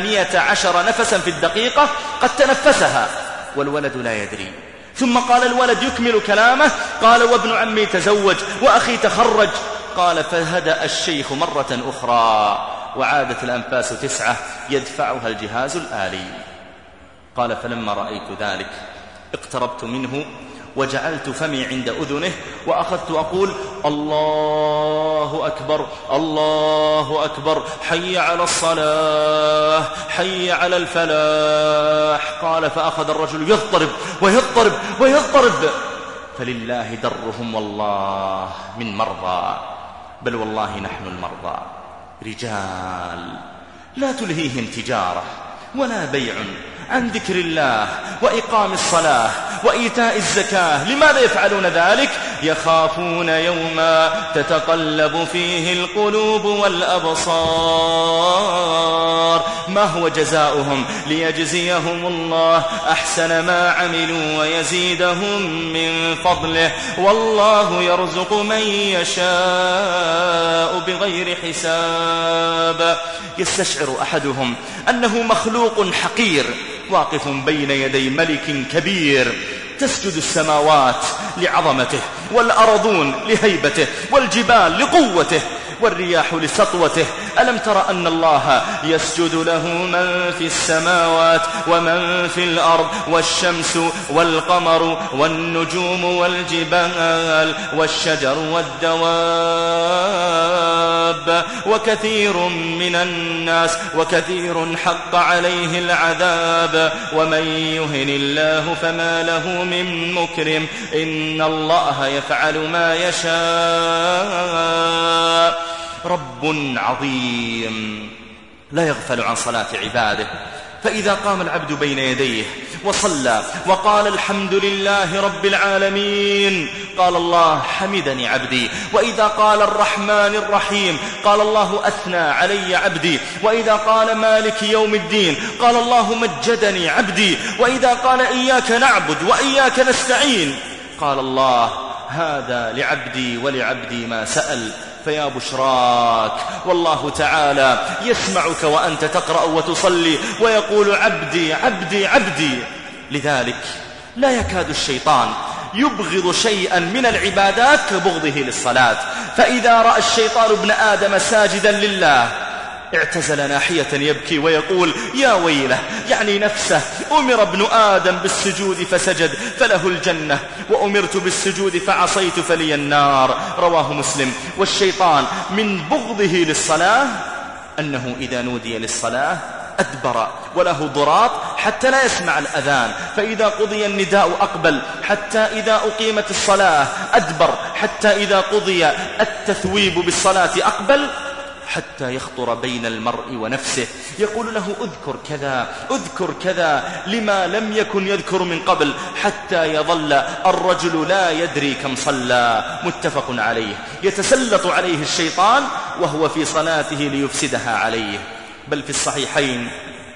18 نفسا في الدقيقة قد تنفسها والولد لا يدري. ثم قال الولد يكمل كلامه: قال: وابن عمي تزوج وأخي تخرج. قال: فهدأ الشيخ مرة أخرى وعادت الأنفاس 9 يدفعها الجهاز الآلي. قال: فلما رأيت ذلك اقتربت منه وجعلت فمي عند أذنه وأخذت أقول: الله أكبر، الله أكبر، حي على الصلاة، حي على الفلاح. قال: فأخذ الرجل يضطرب ويضطرب ويضطرب. فلله درهم والله من مرضى، بل والله نحن المرضى. رجال لا تلهيهم تجارة ولا بيع عن ذكر الله وإقام الصلاة وإيتاء الزكاة. لماذا يفعلون ذلك؟ يخافون يوما تتقلب فيه القلوب والأبصار. ما هو جزاؤهم؟ ليجزيهم الله أحسن ما عملوا ويزيدهم من فضله، والله يرزق من يشاء بغير حساب. يستشعر أحدهم أنه مخلوق حقير واقف بين يدي ملك كبير، تسجد السماوات لعظمته، والأرضون لهيبته، والجبال لقوته، والرياح لسطوته. ألم تر أن الله يسجد له من في السماوات ومن في الأرض، والشمس والقمر والنجوم والجبال والشجر والدواب وكثير من الناس وكثير حق عليه العذاب، ومن يهن الله فما له من مكرم، إن الله يفعل ما يشاء. رب عظيم لا يغفل عن صلاة عباده، فإذا قام العبد بين يديه وصلى وقال الحمد لله رب العالمين قال الله حمدني عبدي، وإذا قال الرحمن الرحيم قال الله أثنى علي عبدي، وإذا قال مالك يوم الدين قال الله مجدني عبدي، وإذا قال إياك نعبد وإياك نستعين قال الله هذا لعبدي ولعبدي ما سأل. فيا بشراك، والله تعالى يسمعك وأنت تقرأ وتصلي ويقول عبدي عبدي عبدي. لذلك لا يكاد الشيطان يبغض شيئا من العبادات كبغضه للصلاة، فإذا رأى الشيطان ابن آدم ساجدا لله اعتزل ناحية يبكي ويقول يا ويله، يعني نفسه، أمر ابن آدم بالسجود فسجد فله الجنة، وأمرت بالسجود فعصيت فلي النار. رواه مسلم. والشيطان من بغضه للصلاة أنه إذا نودي للصلاة أدبر وله ضراط حتى لا يسمع الأذان، فإذا قضي النداء أقبل، حتى إذا أقيمت الصلاة أدبر، حتى إذا قضي التثويب بالصلاة أقبل، حتى يخطر بين المرء ونفسه، يقول له اذكر كذا اذكر كذا لما لم يكن يذكر من قبل، حتى يظل الرجل لا يدري كم صلى. متفق عليه. يتسلط عليه الشيطان وهو في صلاته ليفسدها عليه. بل في الصحيحين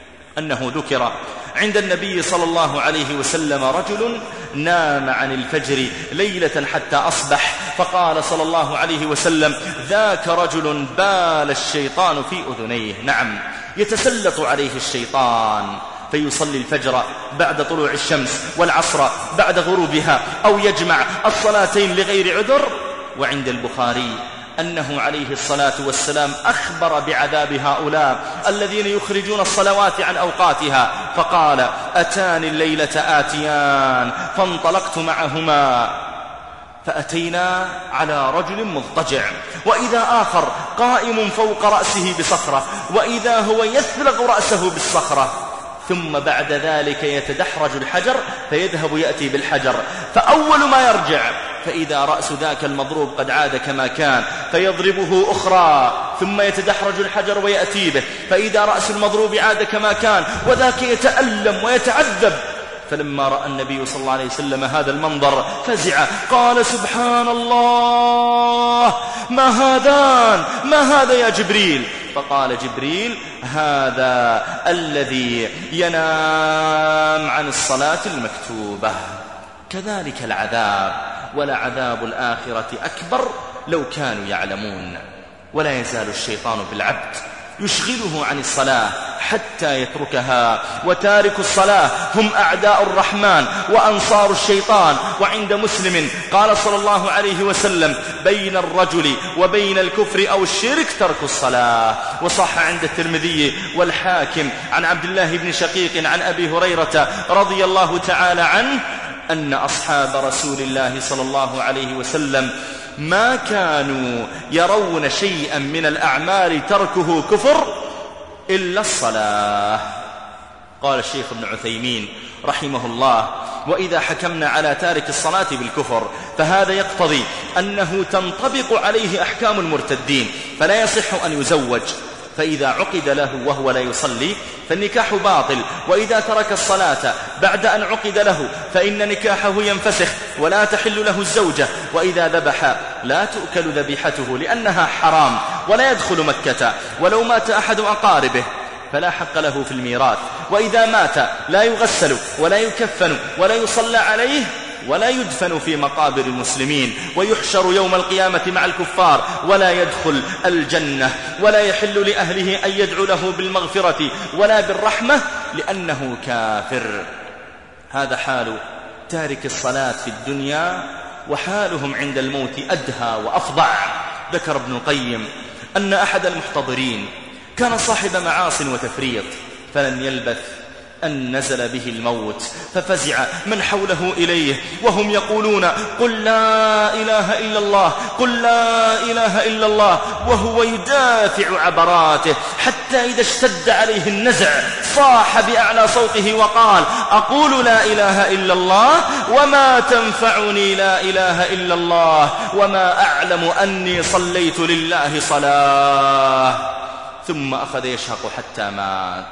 أنه ذكر عند النبي صلى الله عليه وسلم رجل نام عن الفجر ليلة حتى أصبح، فقال صلى الله عليه وسلم ذاك رجل بال الشيطان في أذنيه. نعم، يتسلط عليه الشيطان فيصلي الفجر بعد طلوع الشمس والعصر بعد غروبها، أو يجمع الصلاتين لغير عذر. وعند البخاري أنه عليه الصلاة والسلام أخبر بعذاب هؤلاء الذين يخرجون الصلوات عن أوقاتها، فقال أتاني الليلة آتيان فانطلقت معهما فأتينا على رجل مضطجع، وإذا آخر قائم فوق رأسه بصخرة، وإذا هو يثلغ رأسه بالصخرة، ثم بعد ذلك يتدحرج الحجر فيذهب يأتي بالحجر، فأول ما يرجع فإذا رأس ذاك المضروب قد عاد كما كان فيضربه أخرى، ثم يتدحرج الحجر ويأتي به، فإذا رأس المضروب عاد كما كان، وذاك يتألم ويتعذب. فلما رأى النبي صلى الله عليه وسلم هذا المنظر فزع، قال سبحان الله ما هذان، ما هذا يا جبريل؟ فقال جبريل هذا الذي ينام عن الصلاة المكتوبة. كذلك العذاب، ولعذاب الآخرة أكبر لو كانوا يعلمون. ولا يزال الشيطان بالعبد يشغله عن الصلاة حتى يتركها، وتارك الصلاة هم أعداء الرحمن وأنصار الشيطان. وعند مسلم قال صلى الله عليه وسلم بين الرجل وبين الكفر أو الشرك ترك الصلاة. وصح عند الترمذي والحاكم عن عبد الله بن شقيق عن أبي هريرة رضي الله تعالى عنه أن أصحاب رسول الله صلى الله عليه وسلم ما كانوا يرون شيئا من الأعمال تركه كفر إلا الصلاة. قال الشيخ ابن عثيمين رحمه الله وإذا حكمنا على تارك الصلاة بالكفر فهذا يقتضي أنه تنطبق عليه أحكام المرتدين، فلا يصح أن يزوج فإذا عقد له وهو لا يصلي فالنكاح باطل، وإذا ترك الصلاة بعد أن عقد له فإن نكاحه ينفسخ ولا تحل له الزوجة، وإذا ذبح لا تؤكل ذبيحته لأنها حرام ولا يدخل مكة، ولو مات أحد أقاربه فلا حق له في الميراث، وإذا مات لا يغسل ولا يكفن ولا يصلى عليه ولا يدفن في مقابر المسلمين، ويحشر يوم القيامة مع الكفار ولا يدخل الجنة، ولا يحل لأهله أن يدعو له بالمغفرة ولا بالرحمة لأنه كافر. هذا حال تارك الصلاة في الدنيا، وحالهم عند الموت أدهى وأفظع. ذكر ابن القيم أن أحد المحتضرين كان صاحب معاص وتفريط، فلن يلبث أن نزل به الموت، ففزع من حوله إليه وهم يقولون قل لا إله إلا الله، قل لا إله إلا الله، وهو يدافع عبراته، حتى إذا اشتد عليه النزع صاح بأعلى صوته وقال أقول لا إله إلا الله وما تنفعني لا إله إلا الله، وما أعلم أني صليت لله صلاة. ثم أخذ يشهق حتى مات.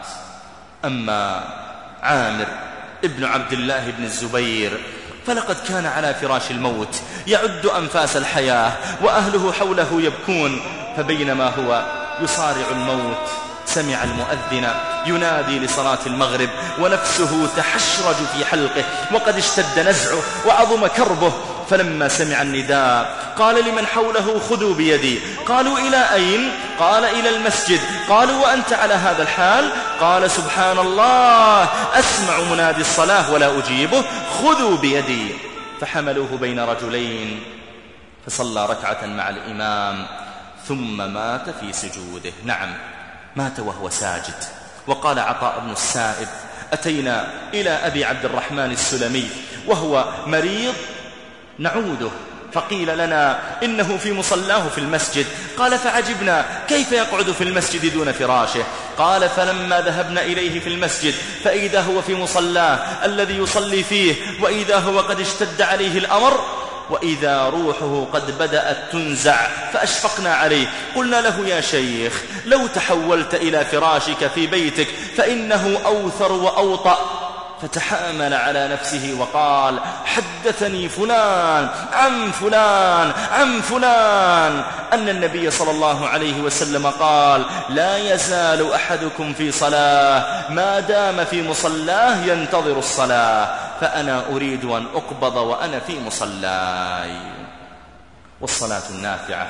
أما عامر ابن عبد الله بن الزبير فلقد كان على فراش الموت يعد أنفاس الحياة، وأهله حوله يبكون، فبينما هو يصارع الموت سمع المؤذن ينادي لصلاة المغرب، ونفسه تحشرج في حلقه وقد اشتد نزعه وعظم كربه. فلما سمع النداء قال لمن حوله خذوا بيدي. قالوا إلى أين؟ قال إلى المسجد. قالوا وأنت على هذا الحال؟ قال سبحان الله، أسمع منادي الصلاة ولا أجيبه، خذوا بيدي. فحملوه بين رجلين فصلى ركعة مع الإمام ثم مات في سجوده. نعم، مات وهو ساجد. وقال عطاء بن السائب أتينا إلى أبي عبد الرحمن السلمي وهو مريض نعوده، فقيل لنا إنه في مصلاه في المسجد. قال فعجبنا كيف يقعد في المسجد دون فراشه. قال فلما ذهبنا إليه في المسجد فإذا هو في مصلاه الذي يصلي فيه، وإذا هو قد اشتد عليه الأمر، وإذا روحه قد بدأت تنزع، فأشفقنا عليه. قلنا له يا شيخ لو تحولت إلى فراشك في بيتك فإنه أوثر وأوطأ. فتحامل على نفسه وقال حدثني فلان عن فلان عن فلان أن النبي صلى الله عليه وسلم قال لا يزال أحدكم في صلاة ما دام في مصلاه ينتظر الصلاة، فأنا أريد أن أقبض وأنا في مصلاي. والصلاة النافعة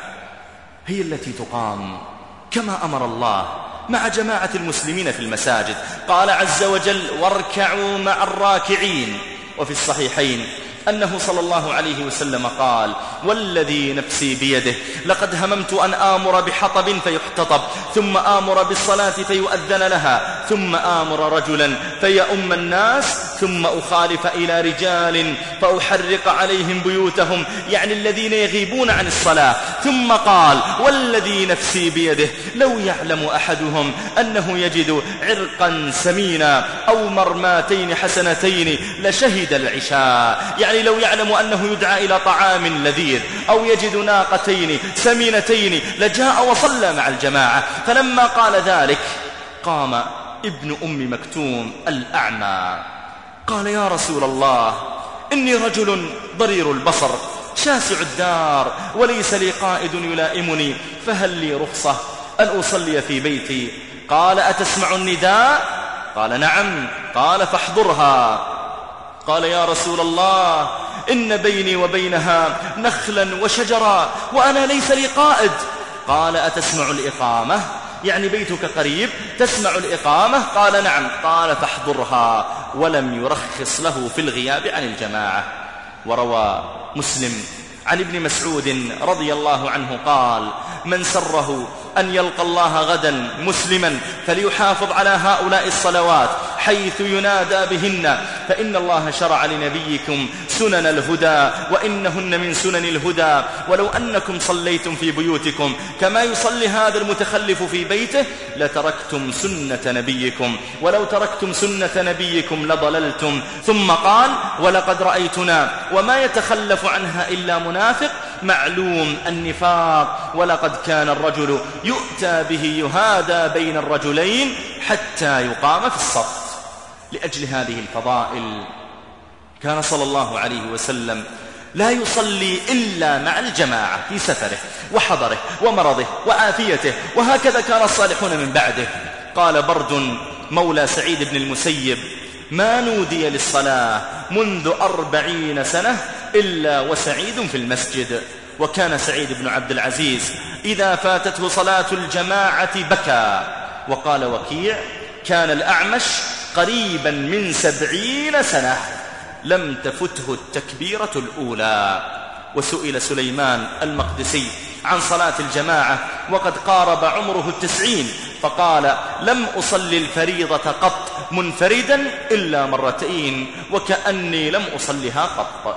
هي التي تقام كما أمر الله مع جماعة المسلمين في المساجد. قال عز وجل واركعوا مع الراكعين. وفي الصحيحين أنه صلى الله عليه وسلم قال والذي نفسي بيده لقد هممت أن آمر بحطب فيحتطب، ثم آمر بالصلاة فيؤذن لها، ثم آمر رجلا فيؤم الناس، ثم أخالف إلى رجال فأحرق عليهم بيوتهم، يعني الذين يغيبون عن الصلاة. ثم قال والذي نفسي بيده لو يعلم أحدهم أنه يجد عرقا سمينا أو مرماتين حسنتين لشهد العشاء، يعني لو يعلم أنه يدعى إلى طعام لذيذ أو يجد ناقتين سمينتين لجاء وصلى مع الجماعة. فلما قال ذلك قام ابن أم مكتوم الأعمى قال يا رسول الله إني رجل ضرير البصر شاسع الدار وليس لي قائد يلائمني، فهل لي رخصة أن أصلي في بيتي؟ قال أتسمع النداء؟ قال نعم. قال فاحضرها. قال يا رسول الله إن بيني وبينها نخلا وشجرا وأنا ليس لي قائد. قال أتسمع الإقامة؟ يعني بيتك قريب تسمع الإقامة؟ قال نعم. قال فاحضرها، ولم يرخص له في الغياب عن الجماعة. وروى مسلم عن ابن مسعود رضي الله عنه قال من سره أن يلقى الله غدا مسلما فليحافظ على هؤلاء الصلوات حيث ينادى بهن، فإن الله شرع لنبيكم سنن الهدى وإنهن من سنن الهدى، ولو أنكم صليتم في بيوتكم كما يصلي هذا المتخلف في بيته لتركتم سنة نبيكم، ولو تركتم سنة نبيكم لضللتم. ثم قال ولقد رأيتنا وما يتخلف عنها إلا منافق معلوم النفاق. ولقد كان الرجل يؤتى به يهادى بين الرجلين حتى يقام في الصف. لأجل هذه الفضائل كان صلى الله عليه وسلم لا يصلي إلا مع الجماعة في سفره وحضره ومرضه وعافيته، وهكذا كان الصالحون من بعده. قال برد مولى سعيد بن المسيب: ما نودي للصلاة منذ 40 سنة إلا وسعيد في المسجد. وكان سعيد بن عبد العزيز إذا فاتته صلاة الجماعة بكى. وقال وكيع: كان الأعمش قريبا من 70 سنة لم تفته التكبيرة الأولى. وسئل سليمان المقدسي عن صلاة الجماعة وقد قارب عمره 90، فقال: لم أصلي الفريضة قط منفردا إلا 2 مرات وكأني لم أصلها قط.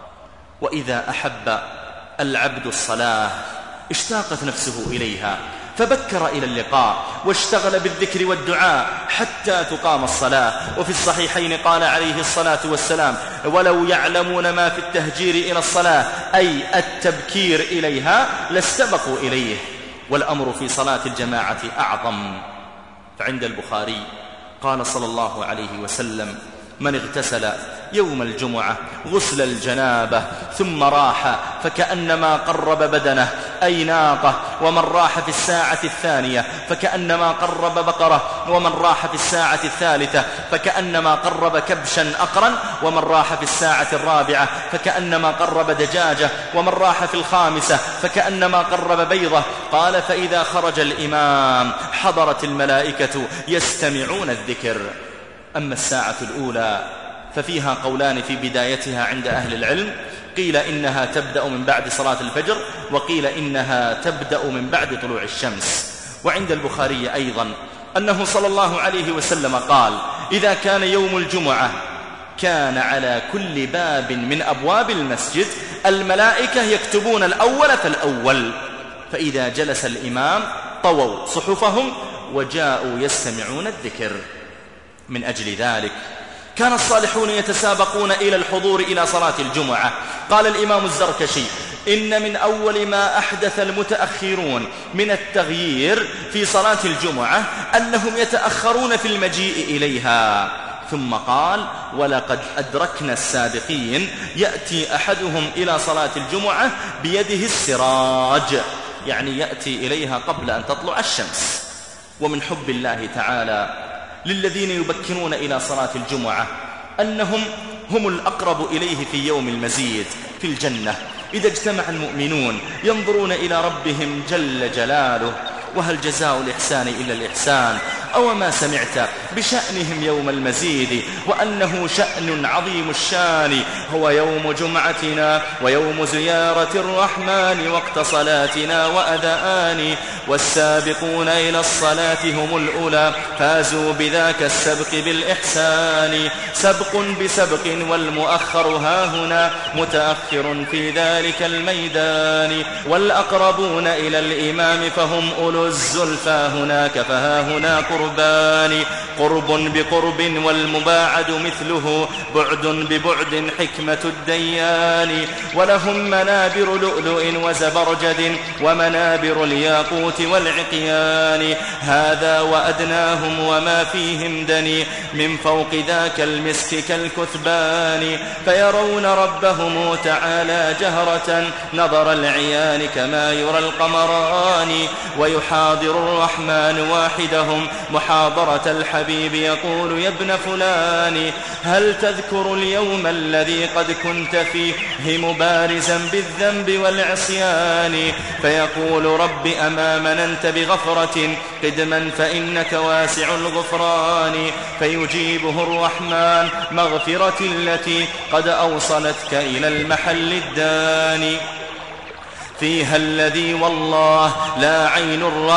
وإذا أحب العبد الصلاة اشتاقت نفسه إليها فبكر إلى اللقاء واشتغل بالذكر والدعاء حتى تقام الصلاة. وفي الصحيحين قال عليه الصلاة والسلام: ولو يعلمون ما في التهجير إلى الصلاة أي التبكير إليها لاستبقوا إليه. والأمر في صلاة الجماعة أعظم. فعند البخاري قال صلى الله عليه وسلم: من اغتسل يوم الجمعة غسل الجنابة ثم راح فكأنما قرب بدنه أي ناقة، ومن راح في الساعة الثانية فكأنما قرب بقرة، ومن راح في الساعة الثالثة فكأنما قرب كبشا أقرا، ومن راح في الساعة الرابعة فكأنما قرب دجاجة، ومن راح في الخامسة فكأنما قرب بيضة. قال: فإذا خرج الإمام حضرت الملائكة يستمعون الذكر. أما الساعة الأولى ففيها قولان في بدايتها عند أهل العلم، قيل إنها تبدأ من بعد صلاة الفجر، وقيل إنها تبدأ من بعد طلوع الشمس. وعند البخاري أيضا أنه صلى الله عليه وسلم قال: إذا كان يوم الجمعة كان على كل باب من أبواب المسجد الملائكة يكتبون الأول فالأول، فإذا جلس الإمام طووا صحفهم وجاءوا يستمعون الذكر. من أجل ذلك كان الصالحون يتسابقون إلى الحضور إلى صلاة الجمعة. قال الإمام الزركشي: إن من أول ما أحدث المتأخرون من التغيير في صلاة الجمعة أنهم يتأخرون في المجيء إليها. ثم قال: ولقد أدركنا السابقين يأتي أحدهم إلى صلاة الجمعة بيده السراج، يعني يأتي إليها قبل أن تطلع الشمس. ومن حب الله تعالى للذين يبكرون إلى صلاة الجمعة أنهم هم الأقرب إليه في يوم المزيد في الجنة، إذا اجتمع المؤمنون ينظرون إلى ربهم جل جلاله. وهل جزاء الإحسان إلا الإحسان؟ أو ما سمعت بشأنهم يوم المزيد وأنه شأن عظيم الشان، هو يوم جمعتنا ويوم زيارة الرحمن وقت صلاتنا وأذان، والسابقون إلى الصلاة هم الأولى فازوا بذاك السبق بالإحسان، سبق بسبق والمؤخر هاهنا متأخر في ذلك الميدان، والأقربون إلى الإمام فهم أولو الزلفى هناك فهاهنا قربان، قرب بقرب والمباعد مثله بعد ببعد حكمة الديان، ولهم منابر لؤلؤ وزبرجد ومنابر الياقوت والعقيان، هذا وأدناهم وما فيهم دني من فوق ذاك المسك كالكثبان، فيرون ربهم تعالى جهرة نظر العيان كما يرى القمران، ويحاضر الرحمن واحدهم محاضرة الحبيب يقول يا ابن فلان هل تذكر اليوم الذي قد كنت فيه مبارزا بالذنب والعصيان، فيقول رب أما مننت بغفرة قدما فإنك واسع الغفران، فيجيبه الرحمن مغفرة التي قد أوصلتك إلى المحل الداني، فيها الذي والله لا عين رأت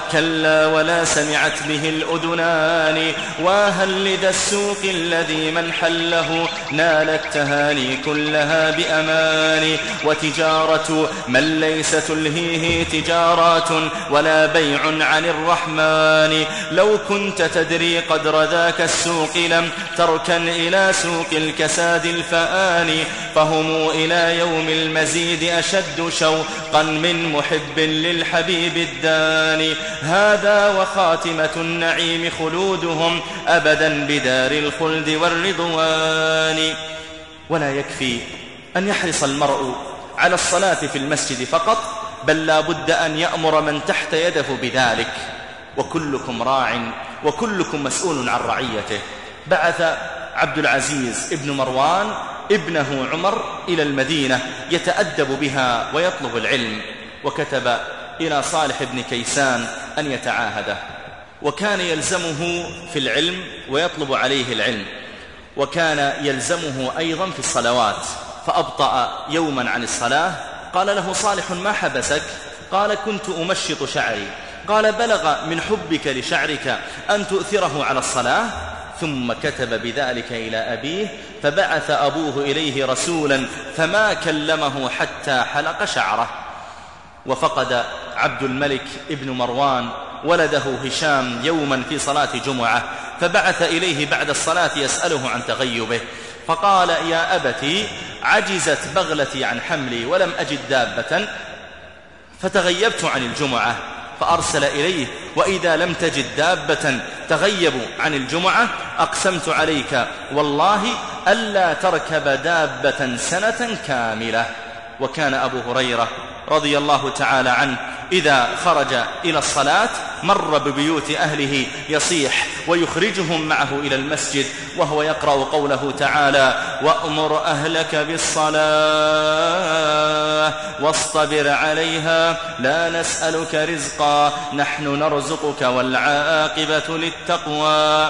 كلا ولا سمعت به الأذنان. وهل لذا السوق الذي من حله نال التهاني كلها بأمان. وتجارة من ليس تلهيه تجارات ولا بيع عن الرحمن. لو كنت تدري قدر ذاك السوق لم تركن إلى سوق الكساد الفآن. فهم إلى يوم المزيد أشد شوقا من محب للحبيب الداني. هذا وخاتمة النعيم خلودهم أبدا بدار الخلد والرضوان. ولا يكفي أن يحرص المرء على الصلاة في المسجد فقط، بل لا بد أن يأمر من تحت يده بذلك. وكلكم راع وكلكم مسؤول عن رعيته. بعث عبد العزيز ابن مروان ابنه عمر إلى المدينة يتأدب بها ويطلب العلم، وكتب إلى صالح بن كيسان أن يتعاهده. وكان يلزمه في العلم ويطلب عليه العلم، وكان يلزمه أيضا في الصلوات. فأبطأ يوما عن الصلاة. قال له صالح: ما حبسك؟ قال: كنت أمشط شعري. قال: بلغ من حبك لشعرك أن تؤثره على الصلاة؟ ثم كتب بذلك إلى أبيه، فبعث أبوه إليه رسولا فما كلمه حتى حلق شعره. وفقد عبد الملك ابن مروان ولده هشام يوما في صلاة جمعة، فبعث إليه بعد الصلاة يسأله عن تغيبه، فقال: يا أبتي، عجزت بغلتي عن حملي ولم أجد دابة فتغيبت عن الجمعة. فأرسل إليه: وإذا لم تجد دابة تغيب عن الجمعة أقسمت عليك والله ألا تركب دابة سنة كاملة. وكان أبو هريرة رضي الله تعالى عنه إذا خرج إلى الصلاة مر ببيوت أهله يصيح ويخرجهم معه إلى المسجد وهو يقرأ قوله تعالى: وأمر أهلك بالصلاة واصطبر عليها لا نسألك رزقا نحن نرزقك والعاقبة للتقوى.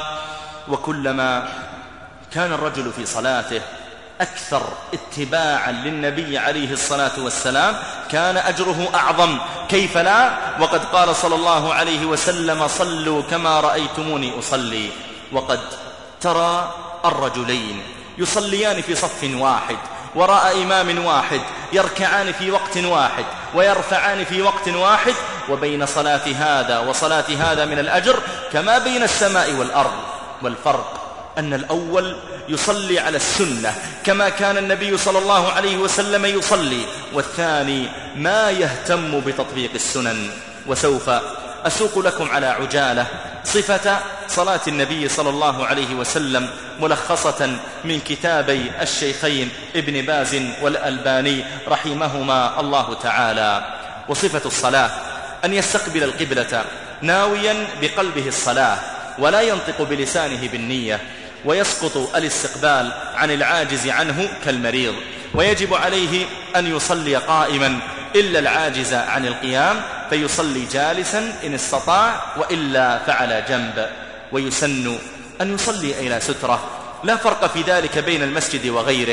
وكلما كان الرجل في صلاته أكثر اتباعا للنبي عليه الصلاة والسلام كان أجره أعظم. كيف لا؟ وقد قال صلى الله عليه وسلم: صلوا كما رأيتموني أصلي. وقد ترى الرجلين يصليان في صف واحد وراء إمام واحد، يركعان في وقت واحد ويرفعان في وقت واحد، وبين صلاة هذا وصلاة هذا من الأجر كما بين السماء والأرض. والفرق أن الأول يصلي على السنة كما كان النبي صلى الله عليه وسلم يصلي، والثاني ما يهتم بتطبيق السنن. وسوف أسوق لكم على عجالة صفة صلاة النبي صلى الله عليه وسلم ملخصة من كتابي الشيخين ابن باز والألباني رحمهما الله تعالى. وصفة الصلاة أن يستقبل القبلة ناويا بقلبه الصلاة ولا ينطق بلسانه بالنية، ويسقط الاستقبال عن العاجز عنه كالمريض، ويجب عليه أن يصلي قائما إلا العاجز عن القيام فيصلي جالسا إن استطاع، وإلا فعلى جنب. ويسن أن يصلي إلى سترة، لا فرق في ذلك بين المسجد وغيره،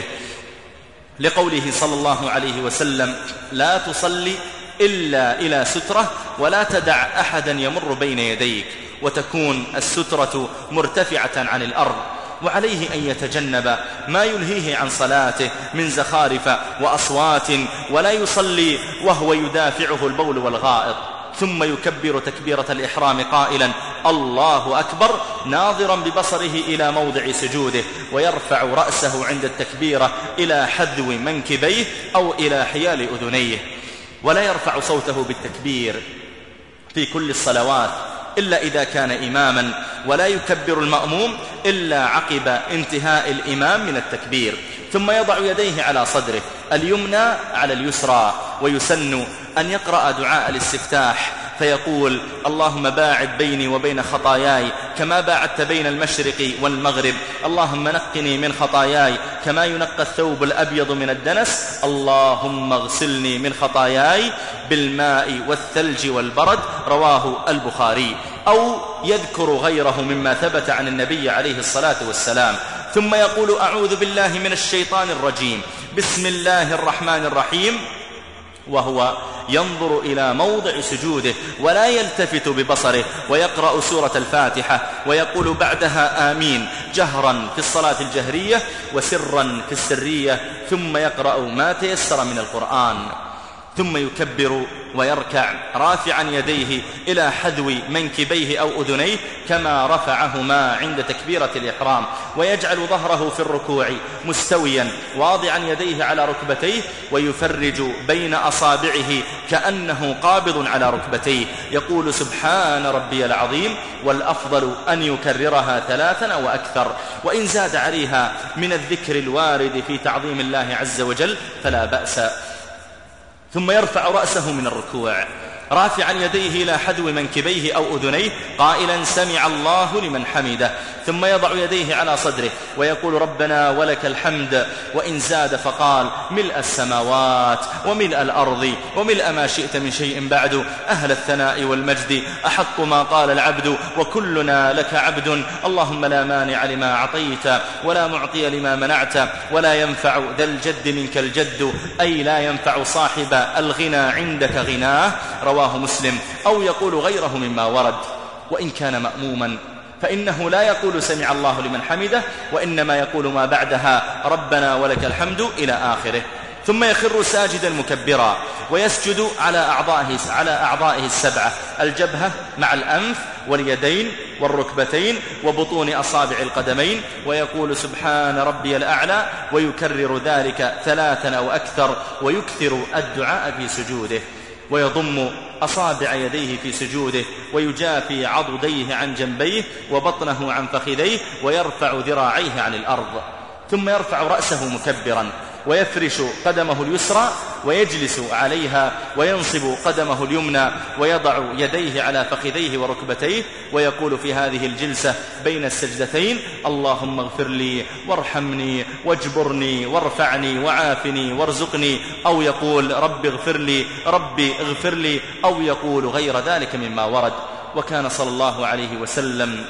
لقوله صلى الله عليه وسلم: لا تصلي إلا إلى سترة ولا تدع أحدا يمر بين يديك، وتكون السترة مرتفعة عن الأرض. وعليه أن يتجنب ما يلهيه عن صلاته من زخارف وأصوات، ولا يصلي وهو يدافعه البول والغائط، ثم يكبر تكبيرة الإحرام قائلا: الله أكبر، ناظرا ببصره إلى موضع سجوده، ويرفع رأسه عند التكبيرة إلى حذو منكبيه أو إلى حيال أذنيه، ولا يرفع صوته بالتكبير في كل الصلوات إلا إذا كان إماما، ولا يكبر المأموم إلا عقب انتهاء الإمام من التكبير، ثم يضع يديه على صدره اليمنى على اليسرى. ويسن أن يقرأ دعاء الاستفتاح فيقول: اللهم باعد بيني وبين خطاياي كما باعدت بين المشرق والمغرب، اللهم نقني من خطاياي كما ينقى الثوب الأبيض من الدنس، اللهم اغسلني من خطاياي بالماء والثلج والبرد. رواه البخاري. أو يذكر غيره مما ثبت عن النبي عليه الصلاة والسلام، ثم يقول: أعوذ بالله من الشيطان الرجيم، بسم الله الرحمن الرحيم، وهو ينظر إلى موضع سجوده ولا يلتفت ببصره، ويقرأ سورة الفاتحة ويقول بعدها آمين جهرا في الصلاة الجهرية وسرا في السرية، ثم يقرأ ما تيسر من القرآن، ثم يكبر ويركع رافعا يديه إلى حذو منكبيه أو أذنيه كما رفعهما عند تكبيرة الإحرام، ويجعل ظهره في الركوع مستويا واضعا يديه على ركبتيه، ويفرج بين أصابعه كأنه قابض على ركبتيه، يقول سبحان ربي العظيم، والأفضل أن يكررها 3 أو أكثر، وإن زاد عليها من الذكر الوارد في تعظيم الله عز وجل فلا بأس. ثم يرفع رأسه من الركوع رافعا يديه إلى حذو منكبيه أو أذنيه قائلا سمع الله لمن حمده، ثم يضع يديه على صدره ويقول ربنا ولك الحمد، وإن زاد فقال ملء السماوات وملء الأرض وملء ما شئت من شيء بعد، أهل الثناء والمجد أحق ما قال العبد وكلنا لك عبد، اللهم لا مانع لما أعطيت ولا معطي لما منعت ولا ينفع ذا الجد منك الجد، أي لا ينفع صاحب الغنى عندك غناه، رواه مسلم. أو يقول غيره مما ورد. وإن كان مأموما فإنه لا يقول سمع الله لمن حمده، وإنما يقول ما بعدها ربنا ولك الحمد إلى آخره. ثم يخر ساجدا مكبرا ويسجد على أعضائه 7: الجبهة مع الأنف واليدين والركبتين وبطون أصابع القدمين، ويقول سبحان ربي الأعلى، ويكرر ذلك 3 أو أكثر، ويكثر الدعاء في سجوده، ويضم أصابع يديه في سجوده ويجافي عضديه عن جنبيه وبطنه عن فخذيه، ويرفع ذراعيه عن الأرض. ثم يرفع رأسه مكبرا ويفرش قدمه اليسرى ويجلس عليها، وينصب قدمه اليمنى ويضع يديه على فخذيه وركبتيه، ويقول في هذه الجلسة بين السجدتين اللهم اغفر لي وارحمني واجبرني وارفعني وعافني وارزقني، أو يقول ربي اغفر لي، أو يقول غير ذلك مما ورد. وكان صلى الله عليه وسلم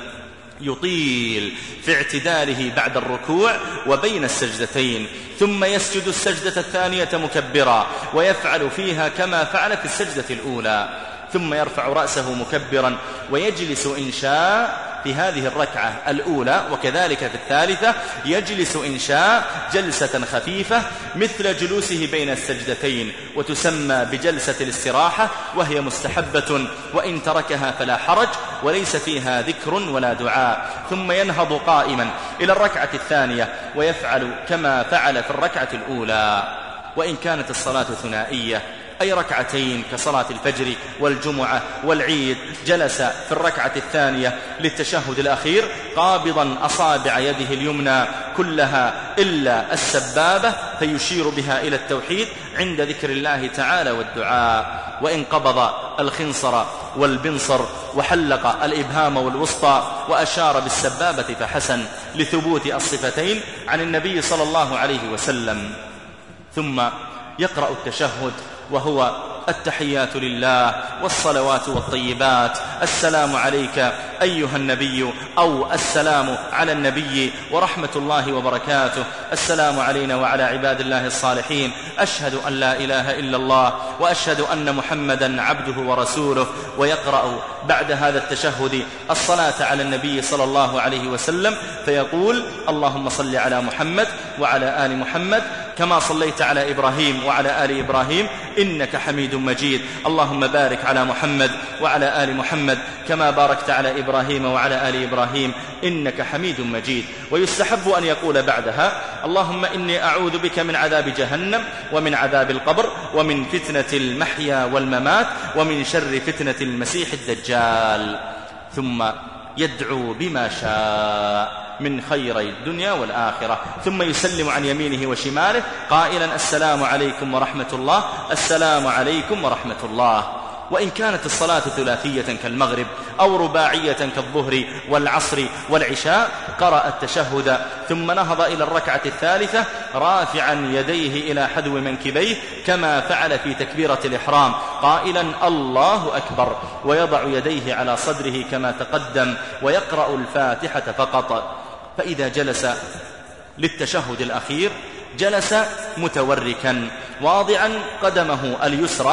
يطيل في اعتداله بعد الركوع وبين السجدتين، ثم يسجد السجدة الثانية مكبرا ويفعل فيها كما فعل في السجدة الأولى، ثم يرفع رأسه مكبرا ويجلس إن شاء في هذه الركعة الأولى، وكذلك في الثالثة يجلس إن شاء جلسة خفيفة مثل جلوسه بين السجدتين، وتسمى بجلسة الاستراحة، وهي مستحبة وإن تركها فلا حرج، وليس فيها ذكر ولا دعاء. ثم ينهض قائما إلى الركعة الثانية ويفعل كما فعل في الركعة الأولى. وإن كانت الصلاة ثنائية أي ركعتين كصلاة الفجر والجمعة والعيد، جلس في الركعة الثانية للتشهد الأخير قابضا أصابع يده اليمنى كلها إلا السبابة، فيشير بها إلى التوحيد عند ذكر الله تعالى والدعاء. وإن قبض الخنصر والبنصر وحلق الإبهام والوسطى وأشار بالسبابة فحسن، لثبوت الصفتين عن النبي صلى الله عليه وسلم. ثم يقرأ التشهد وهو التحيات لله والصلوات والطيبات، السلام عليك أيها النبي، أو السلام على النبي ورحمة الله وبركاته، السلام علينا وعلى عباد الله الصالحين، أشهد أن لا إله إلا الله وأشهد أن محمدا عبده ورسوله. ويقرأ بعد هذا التشهد الصلاة على النبي صلى الله عليه وسلم، فيقول اللهم صل على محمد وعلى آل محمد كما صليت على إبراهيم وعلى آل إبراهيم إنك حميد مجيد، اللهم بارك على محمد وعلى آل محمد كما باركت على إبراهيم وعلى آل إبراهيم إنك حميد مجيد. ويستحب أن يقول بعدها اللهم إني أعوذ بك من عذاب جهنم ومن عذاب القبر ومن فتنة المحيا والممات ومن شر فتنة المسيح الدجال. ثم يدعو بما شاء من خيري الدنيا والآخرة، ثم يسلم عن يمينه وشماله قائلا السلام عليكم ورحمة الله، السلام عليكم ورحمة الله. وإن كانت الصلاة ثلاثية كالمغرب أو رباعية كالظهر والعصر والعشاء قرأ التشهد ثم نهض إلى الركعة الثالثة رافعا يديه إلى حذو منكبيه كما فعل في تكبيرة الإحرام قائلا الله أكبر، ويضع يديه على صدره كما تقدم، ويقرأ الفاتحة فقط. فإذا جلس للتشهد الأخير جلس متوركا واضعا قدمه اليسرى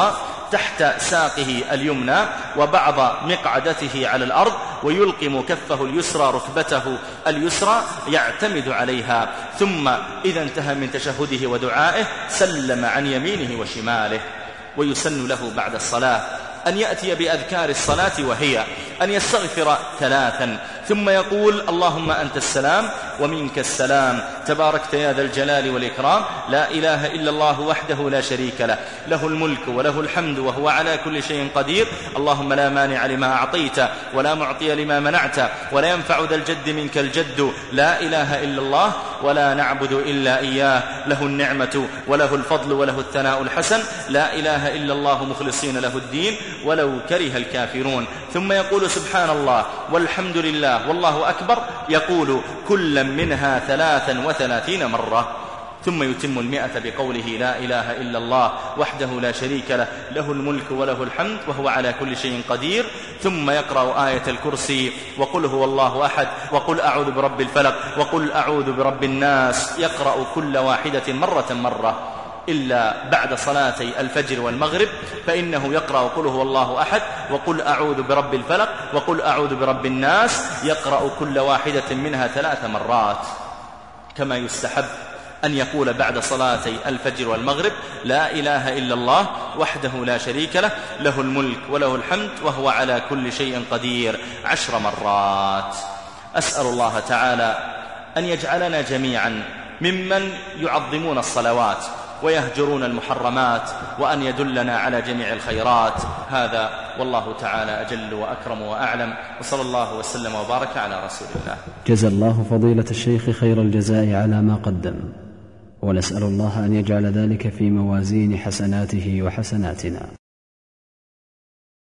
تحت ساقه اليمنى وبعض مقعدته على الأرض، ويلقم كفه اليسرى ركبته اليسرى يعتمد عليها، ثم إذا انتهى من تشهده ودعائه سلم عن يمينه وشماله. ويسن له بعد الصلاة أن يأتي بأذكار الصلاة، وهي أن يستغفر 3 ثم يقول اللهم أنت السلام ومنك السلام تباركت يا ذا الجلال والإكرام، لا إله إلا الله وحده لا شريك له، له الملك وله الحمد وهو على كل شيء قدير، اللهم لا مانع لما أعطيت ولا معطي لما منعت ولا ينفع ذا الجد منك الجد، لا إله إلا الله ولا نعبد إلا إياه، له النعمة وله الفضل وله الثناء الحسن، لا إله إلا الله مخلصين له الدين ولو كره الكافرون. ثم يقول سبحان الله والحمد لله والله أكبر، يقول كل منها 33 مرة، ثم يتم 100 بقوله لا إله إلا الله وحده لا شريك له، له الملك وله الحمد وهو على كل شيء قدير، ثم يقرأ آية الكرسي وقل هو الله أحد وقل أعوذ برب الفلق وقل أعوذ برب الناس، يقرأ كل واحدة مرة، إلا بعد صلاتي الفجر والمغرب فإنه يقرأ قل هو الله أحد وقل أعوذ برب الفلق وقل أعوذ برب الناس، يقرأ كل واحدة منها 3 مرات. كما يستحب أن يقول بعد صلاتي الفجر والمغرب لا إله إلا الله وحده لا شريك له، له الملك وله الحمد وهو على كل شيء قدير 10 مرات. أسأل الله تعالى أن يجعلنا جميعا ممن يعظمون الصلوات ويهجرون المحرمات، وأن يدلنا على جميع الخيرات. هذا والله تعالى أجل وأكرم وأعلم، وصلى الله وسلم وبارك على رسول الله. جزى الله فضيلة الشيخ خير الجزاء على ما قدم، ونسأل الله أن يجعل ذلك في موازين حسناته وحسناتنا.